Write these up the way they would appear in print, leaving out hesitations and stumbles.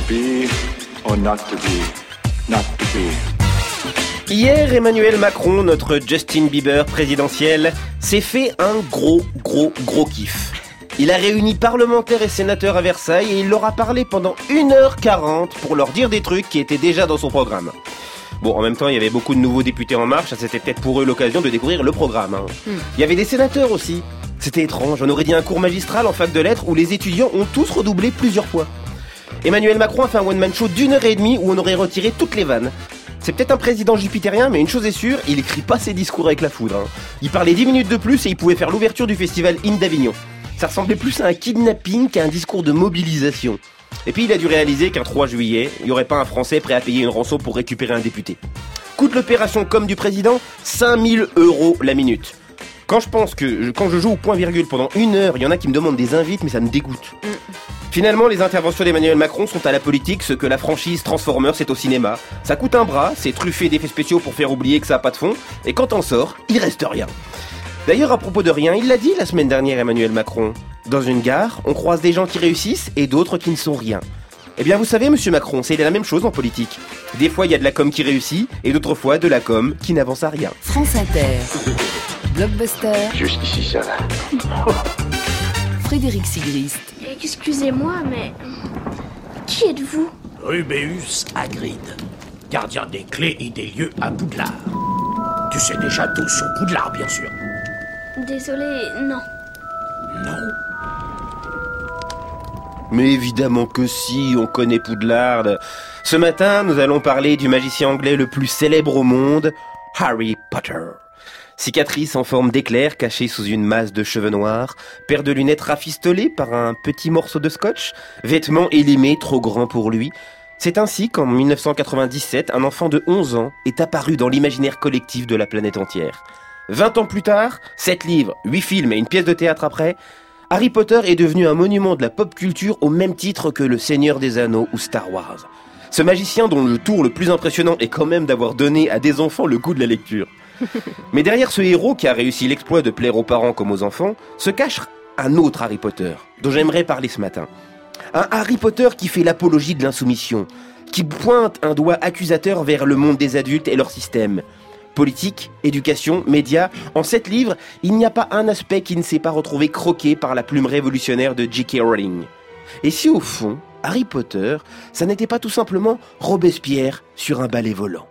be or not to be, not to be. Hier, Emmanuel Macron, notre Justin Bieber présidentiel, s'est fait un gros kiff. Il a réuni parlementaires et sénateurs à Versailles et il leur a parlé pendant 1h40 pour leur dire des trucs qui étaient déjà dans son programme. Bon, en même temps, il y avait beaucoup de nouveaux députés en marche, c'était peut-être pour eux l'occasion de découvrir le programme. Il y avait des sénateurs aussi. C'était étrange, on aurait dit un cours magistral en fac de lettres où les étudiants ont tous redoublé plusieurs fois. Emmanuel Macron a fait un one-man show d'1h30 où on aurait retiré toutes les vannes. C'est peut-être un président jupitérien, mais une chose est sûre, il écrit pas ses discours avec la foudre. Il parlait 10 minutes de plus et il pouvait faire l'ouverture du festival Hymne d'Avignon. Ça ressemblait plus à un kidnapping qu'à un discours de mobilisation. Et puis il a dû réaliser qu'un 3 juillet, il n'y aurait pas un Français prêt à payer une rançon pour récupérer un député. Coûte l'opération com du président, 5 000 € la minute. Quand je joue au point-virgule pendant 1 heure, il y en a qui me demandent des invites, mais ça me dégoûte. Finalement, les interventions d'Emmanuel Macron sont à la politique ce que la franchise Transformers est au cinéma. Ça coûte un bras, c'est truffé d'effets spéciaux pour faire oublier que ça a pas de fond, et quand on sort, il reste rien. D'ailleurs, à propos de rien, il l'a dit la semaine dernière, Emmanuel Macron. Dans une gare, on croise des gens qui réussissent et d'autres qui ne sont rien. Eh bien, vous savez, monsieur Macron, c'est la même chose en politique. Des fois, il y a de la com qui réussit, et d'autres fois, de la com qui n'avance à rien. France Inter. Blockbuster. Juste ici, ça va. Frédéric Sigrist. Excusez-moi, mais... Qui êtes-vous ? Rubéus Hagrid, gardien des clés et des lieux à Poudlard. Tu sais déjà tout sur Poudlard, bien sûr. Désolé, non. Non. Mais évidemment que si, on connaît Poudlard. Ce matin, nous allons parler du magicien anglais le plus célèbre au monde, Harry Potter. Cicatrice en forme d'éclair cachée sous une masse de cheveux noirs, paire de lunettes rafistolées par un petit morceau de scotch, vêtements élimés trop grands pour lui. C'est ainsi qu'en 1997, un enfant de 11 ans est apparu dans l'imaginaire collectif de la planète entière. 20 ans plus tard, 7 livres, 8 films et une pièce de théâtre après, Harry Potter est devenu un monument de la pop culture au même titre que Le Seigneur des Anneaux ou Star Wars. Ce magicien dont le tour le plus impressionnant est quand même d'avoir donné à des enfants le goût de la lecture. Mais derrière ce héros qui a réussi l'exploit de plaire aux parents comme aux enfants, se cache un autre Harry Potter, dont j'aimerais parler ce matin. Un Harry Potter qui fait l'apologie de l'insoumission, qui pointe un doigt accusateur vers le monde des adultes et leur système. Politique, éducation, médias, en 7 livres, il n'y a pas un aspect qui ne s'est pas retrouvé croqué par la plume révolutionnaire de J.K. Rowling. Et si au fond, Harry Potter, ça n'était pas tout simplement Robespierre sur un balai volant?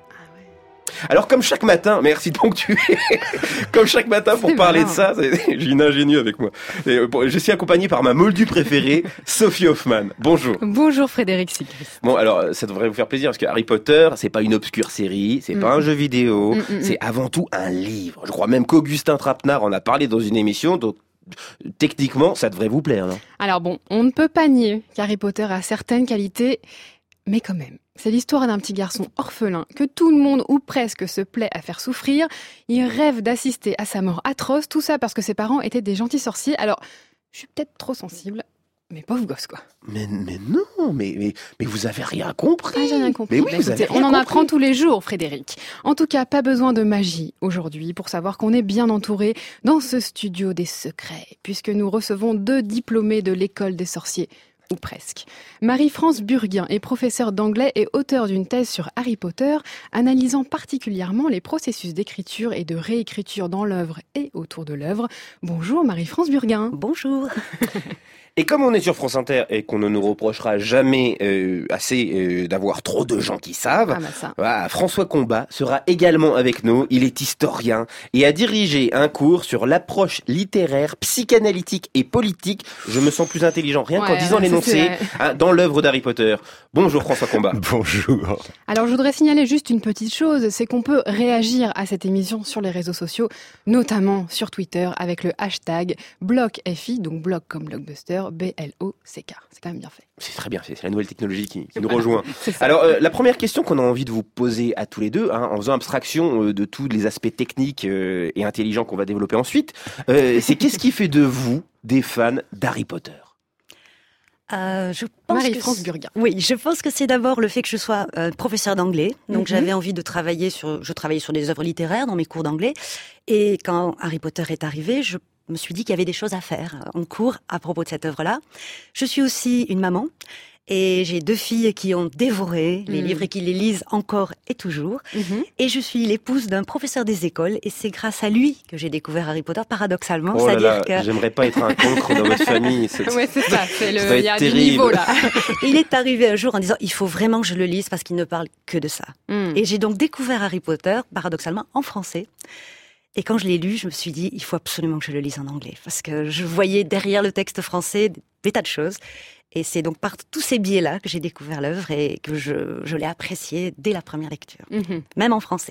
Alors comme chaque matin, merci de ponctuer, comme chaque matin pour parler de ça, j'ai une ingénieuse avec moi. Je suis accompagné par ma moldue préférée, Sophie Hoffman. Bonjour. Bonjour Frédéric Sigrist. Bon alors ça devrait vous faire plaisir parce que Harry Potter, c'est pas une obscure série, c'est pas un jeu vidéo, c'est avant tout un livre. Je crois même qu'Augustin Trapenard en a parlé dans une émission, donc techniquement ça devrait vous plaire, non? Alors bon, on ne peut pas nier qu'Harry Potter a certaines qualités, mais quand même. C'est l'histoire d'un petit garçon orphelin que tout le monde ou presque se plaît à faire souffrir. Il rêve d'assister à sa mort atroce, tout ça parce que ses parents étaient des gentils sorciers. Alors, je suis peut-être trop sensible, mais pauvre gosse quoi. Mais non, mais vous avez rien compris. Ah, j'ai rien compris. Mais oui, vous avez Écoutez, rien on en compris. apprend tous les jours, Frédéric. En tout cas, pas besoin de magie aujourd'hui pour savoir qu'on est bien entouré dans ce studio des secrets, puisque nous recevons 2 diplômés de l'école des sorciers. Ou presque. Marie-France Burguin est professeure d'anglais et auteure d'une thèse sur Harry Potter, analysant particulièrement les processus d'écriture et de réécriture dans l'œuvre et autour de l'œuvre. Bonjour Marie-France Burguin. Bonjour. Et comme on est sur France Inter et qu'on ne nous reprochera jamais assez d'avoir trop de gens qui savent, Ah bah ça. voilà, François Combat sera également avec nous. Il est historien et a dirigé un cours sur l'approche littéraire, psychanalytique et politique. Je me sens plus intelligent rien qu'en disant l'énoncé dans l'œuvre d'Harry Potter. Bonjour François Combat. Bonjour. Alors je voudrais signaler juste une petite chose, c'est qu'on peut réagir à cette émission sur les réseaux sociaux, notamment sur Twitter avec le hashtag BlockFI, donc Block comme Blockbuster, B-L-O-C-K. C'est quand même bien fait. C'est très bien, c'est la nouvelle technologie qui nous rejoint. Alors, la première question qu'on a envie de vous poser à tous les deux, en faisant abstraction de tous les aspects techniques et intelligents qu'on va développer ensuite, c'est qu'est-ce qui fait de vous des fans d'Harry Potter ? Je pense Marie-France Burguin. Oui, je pense que c'est d'abord le fait que je sois professeure d'anglais. Donc j'avais envie de travailler je travaillais sur des œuvres littéraires dans mes cours d'anglais. Et quand Harry Potter est arrivé, me suis dit qu'il y avait des choses à faire en cours à propos de cette œuvre-là. Je suis aussi une maman. Et j'ai 2 filles qui ont dévoré les livres et qui les lisent encore et toujours. Et je suis l'épouse d'un professeur des écoles et c'est grâce à lui que j'ai découvert Harry Potter, paradoxalement. Oh là là, j'aimerais pas être un cancre dans votre famille. Ouais, c'est ça. Il y a du terrible. niveau là. Il est arrivé un jour en disant il faut vraiment que je le lise parce qu'il ne parle que de ça. Et j'ai donc découvert Harry Potter, paradoxalement, en français. Et quand je l'ai lu, je me suis dit il faut absolument que je le lise en anglais parce que je voyais derrière le texte français des tas de choses. Et c'est donc par tous ces biais-là que j'ai découvert l'œuvre et que je l'ai appréciée dès la première lecture, même en français.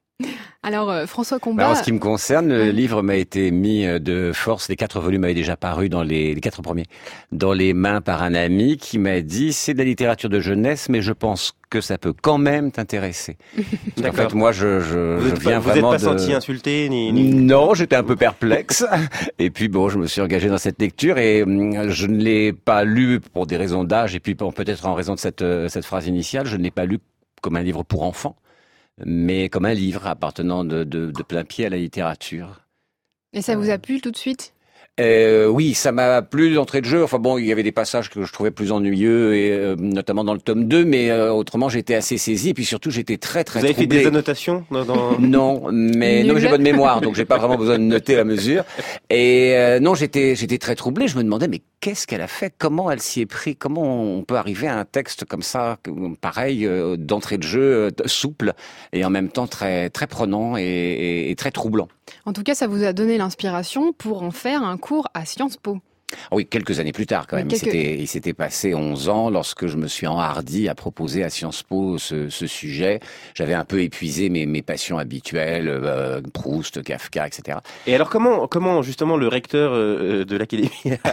Alors, François Combat... En ce qui me concerne, le livre m'a été mis de force. Les 4 volumes avaient déjà paru dans les 4 premiers, dans les mains par un ami qui m'a dit « c'est de la littérature de jeunesse, mais je pense que ça peut quand même t'intéresser. » En fait, moi, je viens vraiment de... Vous n'êtes pas senti insulté ni... Non, j'étais un peu perplexe. Et puis bon, je me suis engagé dans cette lecture et je ne l'ai pas lu pour des raisons d'âge et puis peut-être en raison de cette phrase initiale, je ne l'ai pas lu comme un livre pour enfants, mais comme un livre appartenant de plein pied à la littérature. Et ça vous a plu tout de suite ? Oui, ça m'a plu d'entrée de jeu. Enfin bon, il y avait des passages que je trouvais plus ennuyeux, et notamment dans le tome 2, mais autrement j'étais assez saisi, et puis surtout j'étais très troublé. Vous avez fait des annotations dans... Non, mais j'ai bonne mémoire, donc j'ai pas vraiment besoin de noter la mesure. Et non, j'étais très troublé. Je me demandais, mais qu'est-ce qu'elle a fait? Comment elle s'y est pris? Comment on peut arriver à un texte comme ça, pareil, d'entrée de jeu, souple, et en même temps très prenant et très troublant? En tout cas, ça vous a donné l'inspiration pour en faire un cours à Sciences Po. Oui, quelques années plus tard quand même. Il s'était passé 11 ans lorsque je me suis enhardi à proposer à Sciences Po ce sujet. J'avais un peu épuisé mes passions habituelles, Proust, Kafka, etc. Et alors comment justement le recteur de l'Académie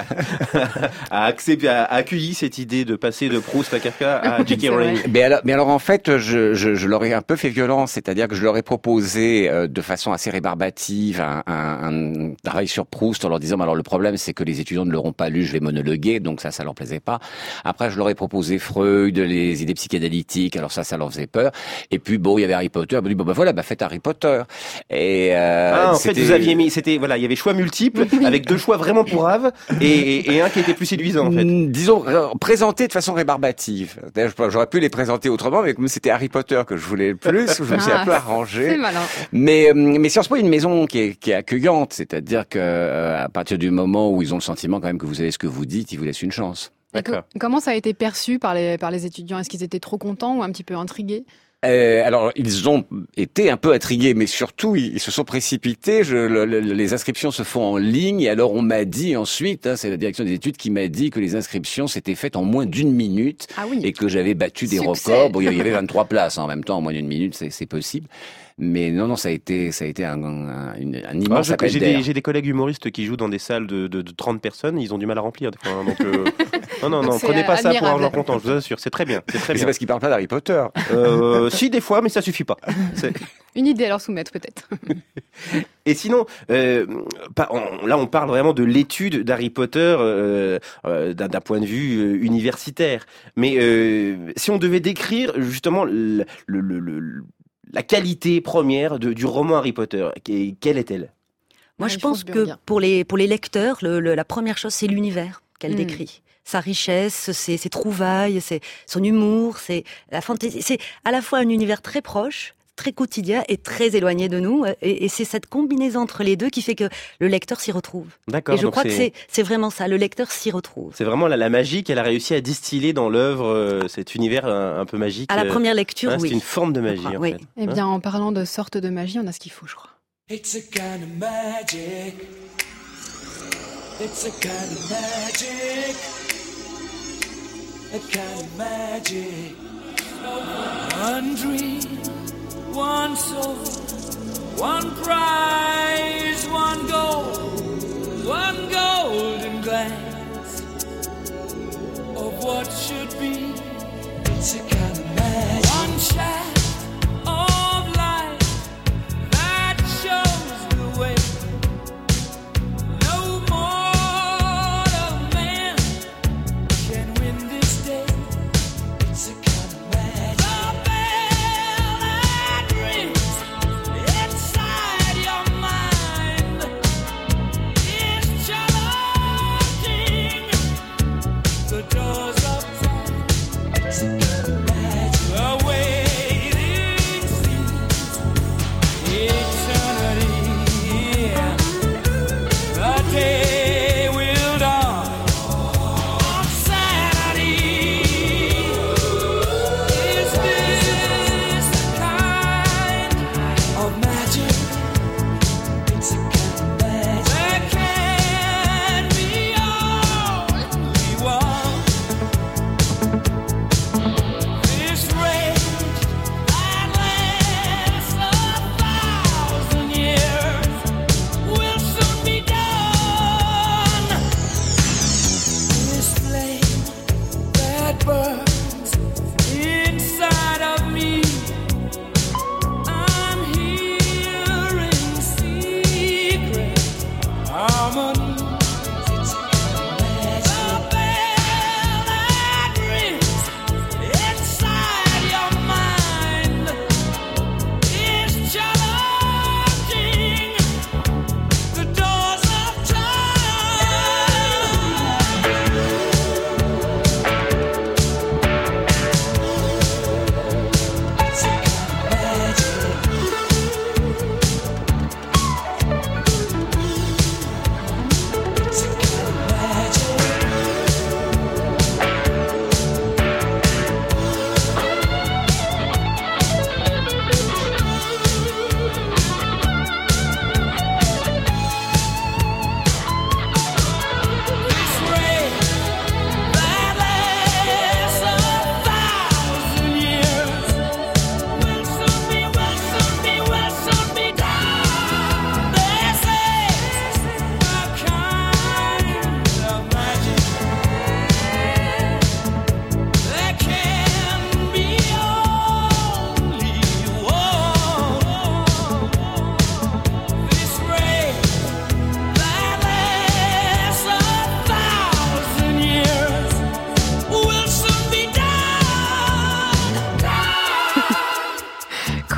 a accueilli cette idée de passer de Proust à Kafka à J.K. Rowling? Mais alors en fait, je leur ai un peu fait violence, c'est-à-dire que je leur ai proposé de façon assez rébarbative un travail sur Proust en leur disant, alors le problème c'est que les étudiants ne l'auront pas lu, je vais monologuer, donc ça leur plaisait pas. Après, je leur ai proposé Freud, les idées psychanalytiques, alors ça leur faisait peur. Et puis bon, il y avait Harry Potter, faites Harry Potter. Et en fait, vous aviez mis, il y avait choix multiples, avec 2 choix vraiment pourraves, et un qui était plus séduisant, en fait. Disons, présentés de façon rébarbative. J'aurais pu les présenter autrement, mais comme c'était Harry Potter que je voulais le plus, je me suis un peu arrangé. C'est malin. Mais Sciences Po est une maison qui est accueillante, c'est-à-dire que à partir du moment où ils ont le sentiment quand même que vous savez ce que vous dites, ils vous laissent une chance. D'accord. Comment ça a été perçu par les étudiants? Est-ce qu'ils étaient trop contents ou un petit peu intrigués? Alors, ils ont été un peu intrigués, mais surtout, ils se sont précipités. Les inscriptions se font en ligne, et alors on m'a dit ensuite, c'est la direction des études qui m'a dit que les inscriptions s'étaient faites en moins d'1 minute, et que j'avais battu des records. Bon, il y avait 23 places en même temps, en moins d'1 minute, c'est possible. Mais non, ça a été un immense appel d'air. J'ai des collègues humoristes qui jouent dans des salles de 30 personnes, ils ont du mal à remplir des fois. Donc, non, prenez pas ça pour argent comptant, je vous assure, c'est très bien. C'est parce qu'ils parlent pas d'Harry Potter. Si, des fois, mais ça suffit pas. Une idée à leur soumettre, peut-être. Et sinon, là, on parle vraiment de l'étude d'Harry Potter d'un point de vue universitaire. Mais si on devait décrire justement la qualité première du roman Harry Potter, quelle est-elle? Moi, je pense que pour les lecteurs, la première chose, c'est l'univers qu'elle décrit. Sa richesse, ses trouvailles, son humour, c'est la fantaisie. C'est à la fois un univers très proche, très quotidien et très éloigné de nous. Et c'est cette combinaison entre les deux qui fait que le lecteur s'y retrouve. D'accord. Et je crois que c'est vraiment ça, le lecteur s'y retrouve. C'est vraiment la magie qu'elle a réussi à distiller dans l'œuvre, cet univers un peu magique. À la première lecture, oui. C'est une forme de magie, en fait. Eh bien, en parlant de sorte de magie, on a ce qu'il faut, je crois. It's a kind of magic. It's a kind of magic. A kind of magic. One dream, one soul, one prize, one golden glance of what should be. It's a kind of magic. One shaft of light that shows the way. No mortal man can win this day. It's a kind of magic. The bell that rings inside your mind, it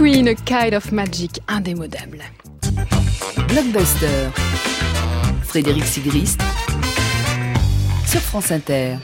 Queen, A Kind of Magic, indémodable. Blockbuster. Frédéric Sigrist sur France Inter.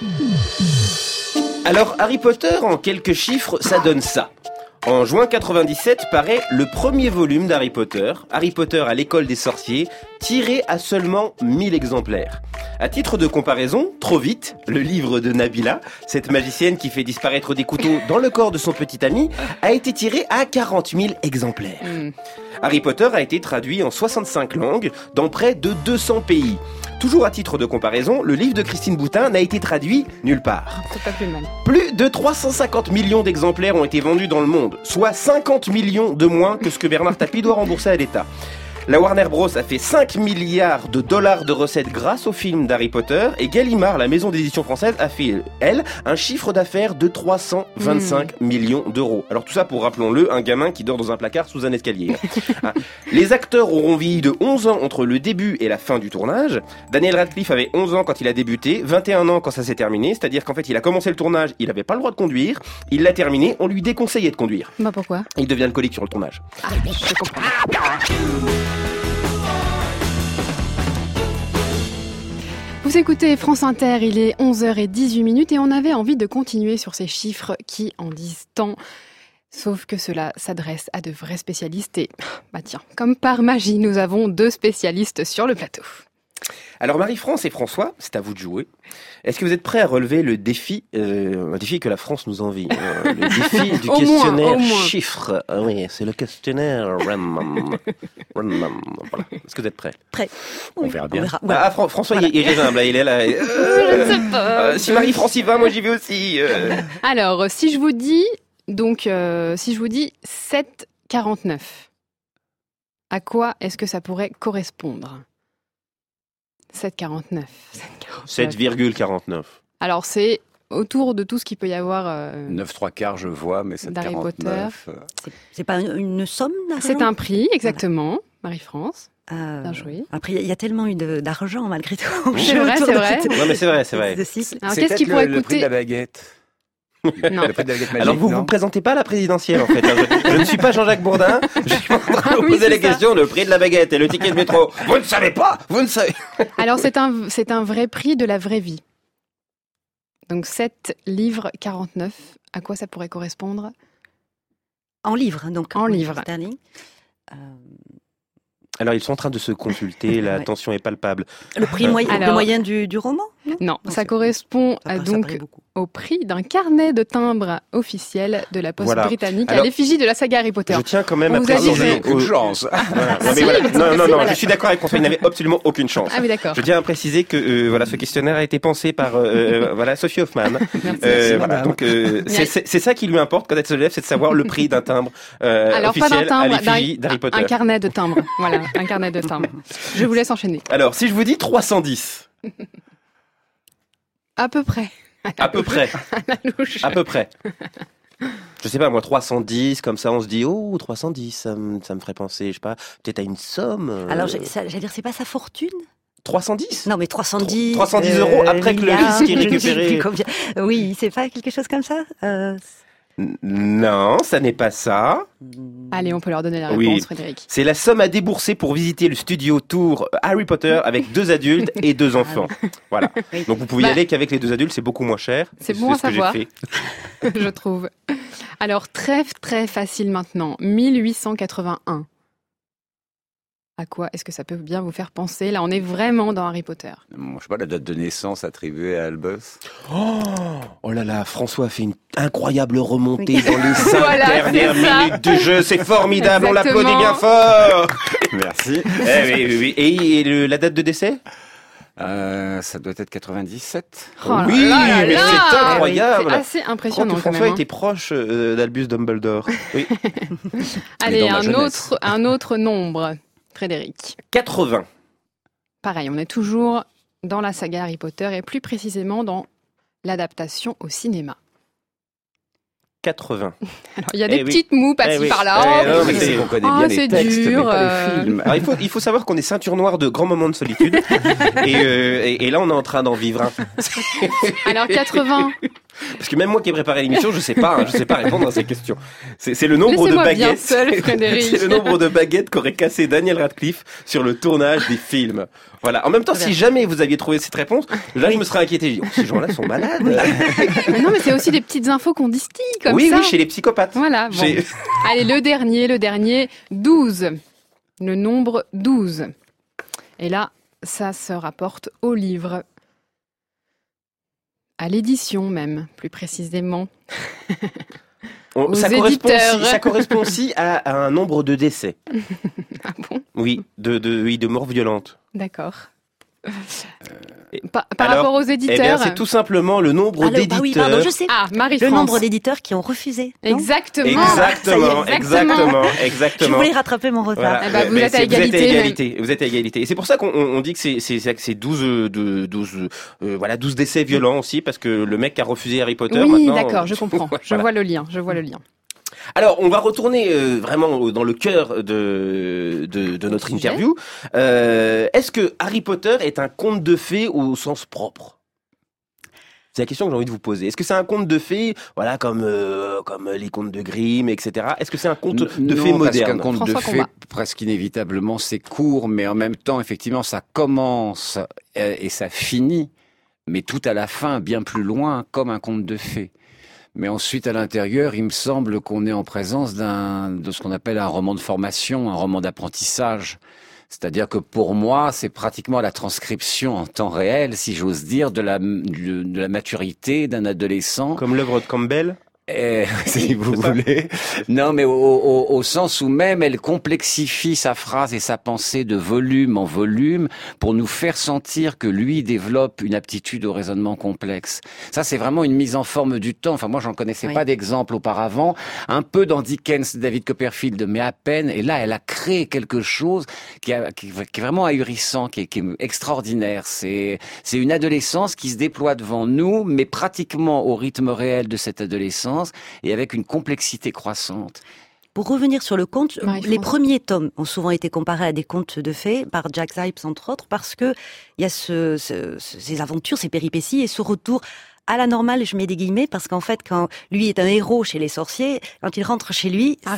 Alors, Harry Potter, en quelques chiffres, ça donne ça. En juin 97 paraît le premier volume d'Harry Potter à l'école des sorciers, tiré à seulement 1000 exemplaires. À titre de comparaison, Trop vite, le livre de Nabila, cette magicienne qui fait disparaître des couteaux dans le corps de son petit ami, a été tiré à 40 000 exemplaires. Harry Potter a été traduit en 65 langues dans près de 200 pays. Toujours à titre de comparaison, le livre de Christine Boutin n'a été traduit nulle part. C'est pas plus mal. Plus de 350 millions d'exemplaires ont été vendus dans le monde, soit 50 millions de moins que ce que Bernard Tapie doit rembourser à l'État. La Warner Bros a fait 5 milliards de dollars de recettes grâce au film d'Harry Potter et Gallimard, la maison d'édition française, a fait, elle, un chiffre d'affaires de 325 millions d'euros. Alors tout ça pour, rappelons-le, un gamin qui dort dans un placard sous un escalier. Les acteurs auront vieilli de 11 ans entre le début et la fin du tournage. Daniel Radcliffe avait 11 ans quand il a débuté, 21 ans quand ça s'est terminé, c'est-à-dire qu'en fait il a commencé le tournage, il n'avait pas le droit de conduire, il l'a terminé, on lui déconseillait de conduire. Bah pourquoi ? Il devient alcoolique sur le tournage. Ah, je comprends. Vous écoutez France Inter, il est 11h18 et on avait envie de continuer sur ces chiffres qui en disent tant. Sauf que cela s'adresse à de vrais spécialistes et, bah tiens, comme par magie, nous avons 2 spécialistes sur le plateau. Alors Marie-France et François, c'est à vous de jouer. Est-ce que vous êtes prêts à relever le défi, un défi que la France nous envie, le défi du questionnaire chiffre. Ah oui, c'est le questionnaire random. Voilà. Est-ce que vous êtes prêts ? Prêt. On verra bien. Voilà. François, voilà. Il est raisonnable, il est là. Je ne sais pas. Si Marie-France y va, moi j'y vais aussi. Alors, si je vous dis 7,49, à quoi est-ce que ça pourrait correspondre ? 7,49. 7,49. Alors, c'est autour de tout ce qu'il peut y avoir... 9 3/4, je vois, mais 7,49. D'Harry Potter. C'est pas une somme d'argent ? C'est un prix, exactement. Marie-France. Bien joué. Après, il y a tellement eu d'argent, malgré tout. C'est vrai, c'est vrai. Non, mais c'est vrai. Alors, qu'est-ce qui pourrait le prix coûter de la baguette. Non. Le prix de la baguette magique, Alors vous non vous présentez pas à la présidentielle en fait. Je ne suis pas Jean-Jacques Bourdin. Je suis en train de vous poser les questions, le prix de la baguette et le ticket de métro. Vous ne savez pas. Vous ne savez. Alors c'est un vrai prix de la vraie vie. Donc 7 livres 49. À quoi ça pourrait correspondre ? En livres, donc. En livres. Sterling. Alors ils sont en train de se consulter, la Ouais. tension est palpable. Le prix moyen du roman ? Non, ça correspond donc au prix d'un carnet de timbres officiel de la Poste Voilà. britannique Alors, à l'effigie de la saga Harry Potter. Je tiens quand même On à vous a dit préciser que- Aucune chance. Voilà. Ah, si, Mais mais non, voilà. je suis d'accord avec François, il n'avait absolument aucune chance. Ah oui, d'accord. Je tiens à préciser que voilà, ce questionnaire a été pensé par voilà, Sophie Hoffman. Merci. Voilà, donc c'est ça qui lui importe quand elle se lève, c'est de savoir le prix d'un timbre Alors pas d'un officiel à timbre, l'effigie d'Harry Potter. un carnet de timbres. Voilà, un carnet de timbres. Je vous laisse enchaîner. Alors, si je vous dis 310, À peu près. à peu près, La louche. à peu près. Je sais pas, moi, 310, comme ça, on se dit, oh, 310, ça me ferait penser, je sais pas, peut-être à une somme. Alors, j'allais dire, c'est pas sa fortune ? 310 Non, mais 310... 310 euros après que le milliards, risque est je ne sais récupéré. plus combien. Oui, c'est pas quelque chose comme ça Non, ça n'est pas ça. Allez, on peut leur donner la Oui. réponse, Frédéric. C'est la somme à débourser pour visiter le studio tour Harry Potter avec 2 adultes et 2 enfants. Voilà. Oui. Donc vous pouvez y Bah, aller qu'avec les 2 adultes, c'est beaucoup moins cher. C'est bon à ce que j'ai savoir. fait. Je trouve. Alors, très, très facile maintenant. 1881. À quoi est-ce que ça peut bien vous faire penser ? Là, on est vraiment dans Harry Potter. Bon, je sais pas, la date de naissance attribuée à Albus. Oh là là, François a fait une incroyable remontée dans les 5 Voilà, dernières c'est ça. minutes du jeu. C'est formidable, on Exactement. l'applaudit bien fort. Merci. Oui. Et la date de décès ? Ça doit être 97. Oh là Oui, là mais là c'est là. incroyable. C'est assez Je crois impressionnant que quand François même. était proche d'Albus Dumbledore. Oui. Allez, dans ma jeunesse. un autre nombre, Frédéric. 80. Pareil, on est toujours dans la saga Harry Potter et plus précisément dans l'adaptation au cinéma. 80. Alors, il y a des Eh oui. petites mots par-ci Eh oui. par-là. Eh non, mais Oui, c'est- c'est qu'on connaît Ah, bien c'est les textes, dur, mais pas les films. Alors, il faut savoir qu'on est ceinture noire de grands moments de solitude. Et là, on est en train d'en vivre un. Alors 80, Parce que même moi qui ai préparé l'émission, je sais pas répondre à ces questions. C'est le nombre de Laissez-moi bien baguettes. seul, Frédéric. C'est le nombre de baguettes qu'aurait cassé Daniel Radcliffe sur le tournage des films. Voilà. En même temps, si jamais vous aviez trouvé cette réponse, là, je me serais inquiété. J'ai dit, ces gens-là sont malades. Mais non, mais c'est aussi des petites infos qu'on distille comme oui, ça. Oui, chez les psychopathes. Voilà. Bon. Allez, le dernier, 12. Le nombre 12. Et là, ça se rapporte au livre. À l'édition même, plus précisément. Ça correspond aussi à un nombre de décès. Ah bon ? Oui, de morts violentes. D'accord. Par rapport aux éditeurs, eh bien, c'est tout simplement le nombre d'éditeurs. Oui, pardon, je sais. Marie-France. Le nombre d'éditeurs qui ont refusé. Exactement. Exactement. Je voulais rattraper mon retard. Voilà. Eh ben, vous êtes à égalité. Vous êtes à égalité. Et c'est pour ça qu'on dit que c'est 12 décès violents aussi, parce que le mec qui a refusé Harry Potter. Oui, maintenant, d'accord, je comprends. Voilà. Je vois le lien. Alors, on va retourner vraiment dans le cœur de notre interview. Est-ce que Harry Potter est un conte de fées au sens propre ? C'est la question que j'ai envie de vous poser. Est-ce que c'est un conte de fées, voilà, comme les contes de Grimm, etc. Est-ce que c'est un conte de fées moderne ? Parce qu'un conte de fées, presque inévitablement, c'est court, mais en même temps, effectivement, ça commence et ça finit, mais tout à la fin, bien plus loin, comme un conte de fées. Mais ensuite, à l'intérieur, il me semble qu'on est en présence de ce qu'on appelle un roman de formation, un roman d'apprentissage. C'est-à-dire que pour moi, c'est pratiquement la transcription en temps réel, si j'ose dire, de la maturité d'un adolescent. Comme l'œuvre de Campbell ? Si vous voulez. Non, mais au sens où même elle complexifie sa phrase et sa pensée de volume en volume pour nous faire sentir que lui développe une aptitude au raisonnement complexe. Ça, c'est vraiment une mise en forme du temps. Enfin, moi, j'en connaissais pas d'exemple auparavant. Un peu dans Dickens, David Copperfield, mais à peine. Et là, elle a créé quelque chose qui est vraiment ahurissant, qui est extraordinaire. C'est une adolescence qui se déploie devant nous, mais pratiquement au rythme réel de cette adolescence, et avec une complexité croissante. Pour revenir sur le conte, les premiers tomes ont souvent été comparés à des contes de fées par Jack Zipes entre autres, parce que il y a ces aventures, ces péripéties et ce retour à la normale, je mets des guillemets, parce qu'en fait, quand lui est un héros chez les sorciers, quand il rentre chez lui, quand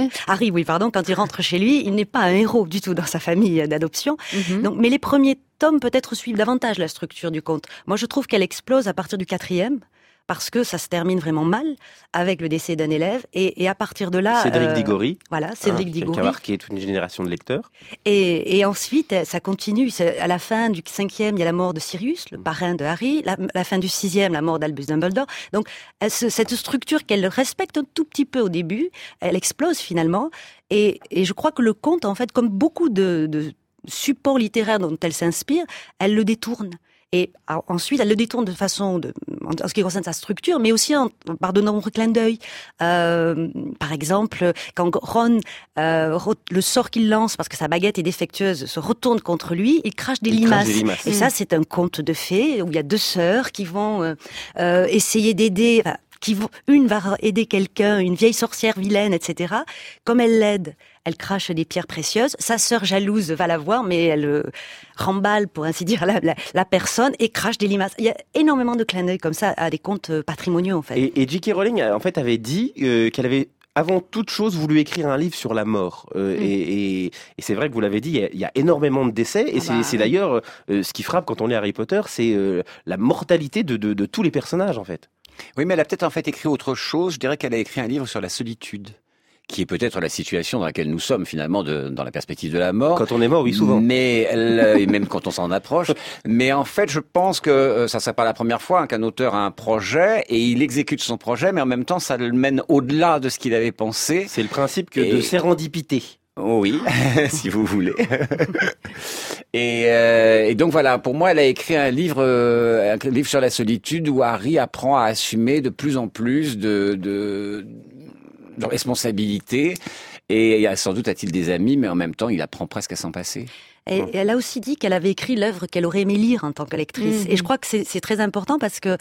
il rentre chez lui, il n'est pas un héros du tout dans sa famille d'adoption. Donc, mais les premiers tomes peut-être suivent davantage la structure du conte. Moi, je trouve qu'elle explose à partir du 4e. Parce que ça se termine vraiment mal avec le décès d'un élève et à partir de là Cédric Diggory, Cédric Diggory qui a marqué toute une génération de lecteurs. Et ensuite ça continue. À la fin du 5e, il y a la mort de Sirius, le parrain de Harry. La fin du 6e, la mort d'Albus Dumbledore. Donc cette structure qu'elle respecte un tout petit peu au début, elle explose finalement. Et je crois que le conte, en fait, comme beaucoup de supports littéraires dont elle s'inspire, elle le détourne. Et ensuite, elle le détourne de façon, en ce qui concerne sa structure, mais aussi par de nombreux clins d'œil. Par exemple, quand Ron, le sort qu'il lance, parce que sa baguette est défectueuse, se retourne contre lui, il crache des limaces. Et ça, c'est un conte de fées où il y a deux sœurs qui vont essayer d'aider... Une va aider quelqu'un, une vieille sorcière vilaine, etc. Comme elle l'aide, elle crache des pierres précieuses. Sa sœur jalouse va la voir, mais elle remballe, pour ainsi dire, la personne et crache des limaces. Il y a énormément de clins d'œil comme ça à des contes patrimoniaux, en fait. Et J.K. Rowling, en fait, avait dit qu'elle avait avant toute chose voulu écrire un livre sur la mort. Et c'est vrai que vous l'avez dit, il y a énormément de décès. Et c'est d'ailleurs ce qui frappe quand on lit Harry Potter, c'est la mortalité de tous les personnages, en fait. Oui, mais elle a peut-être en fait écrit autre chose. Je dirais qu'elle a écrit un livre sur la solitude, qui est peut-être la situation dans laquelle nous sommes finalement dans la perspective de la mort. Quand on est mort, oui, souvent. Mais et même quand on s'en approche. Mais en fait, je pense que ça serait pas la première fois qu'un auteur a un projet et il exécute son projet, mais en même temps, ça le mène au-delà de ce qu'il avait pensé. C'est le principe de sérendipité. Oh oui, si vous voulez. Et donc voilà, pour moi, elle a écrit un livre sur la solitude où Harry apprend à assumer de plus en plus de responsabilité. Et sans doute a-t-il des amis, mais en même temps, il apprend presque à s'en passer. Et elle a aussi dit qu'elle avait écrit l'œuvre qu'elle aurait aimé lire en tant que lectrice. Et je crois que c'est très important parce que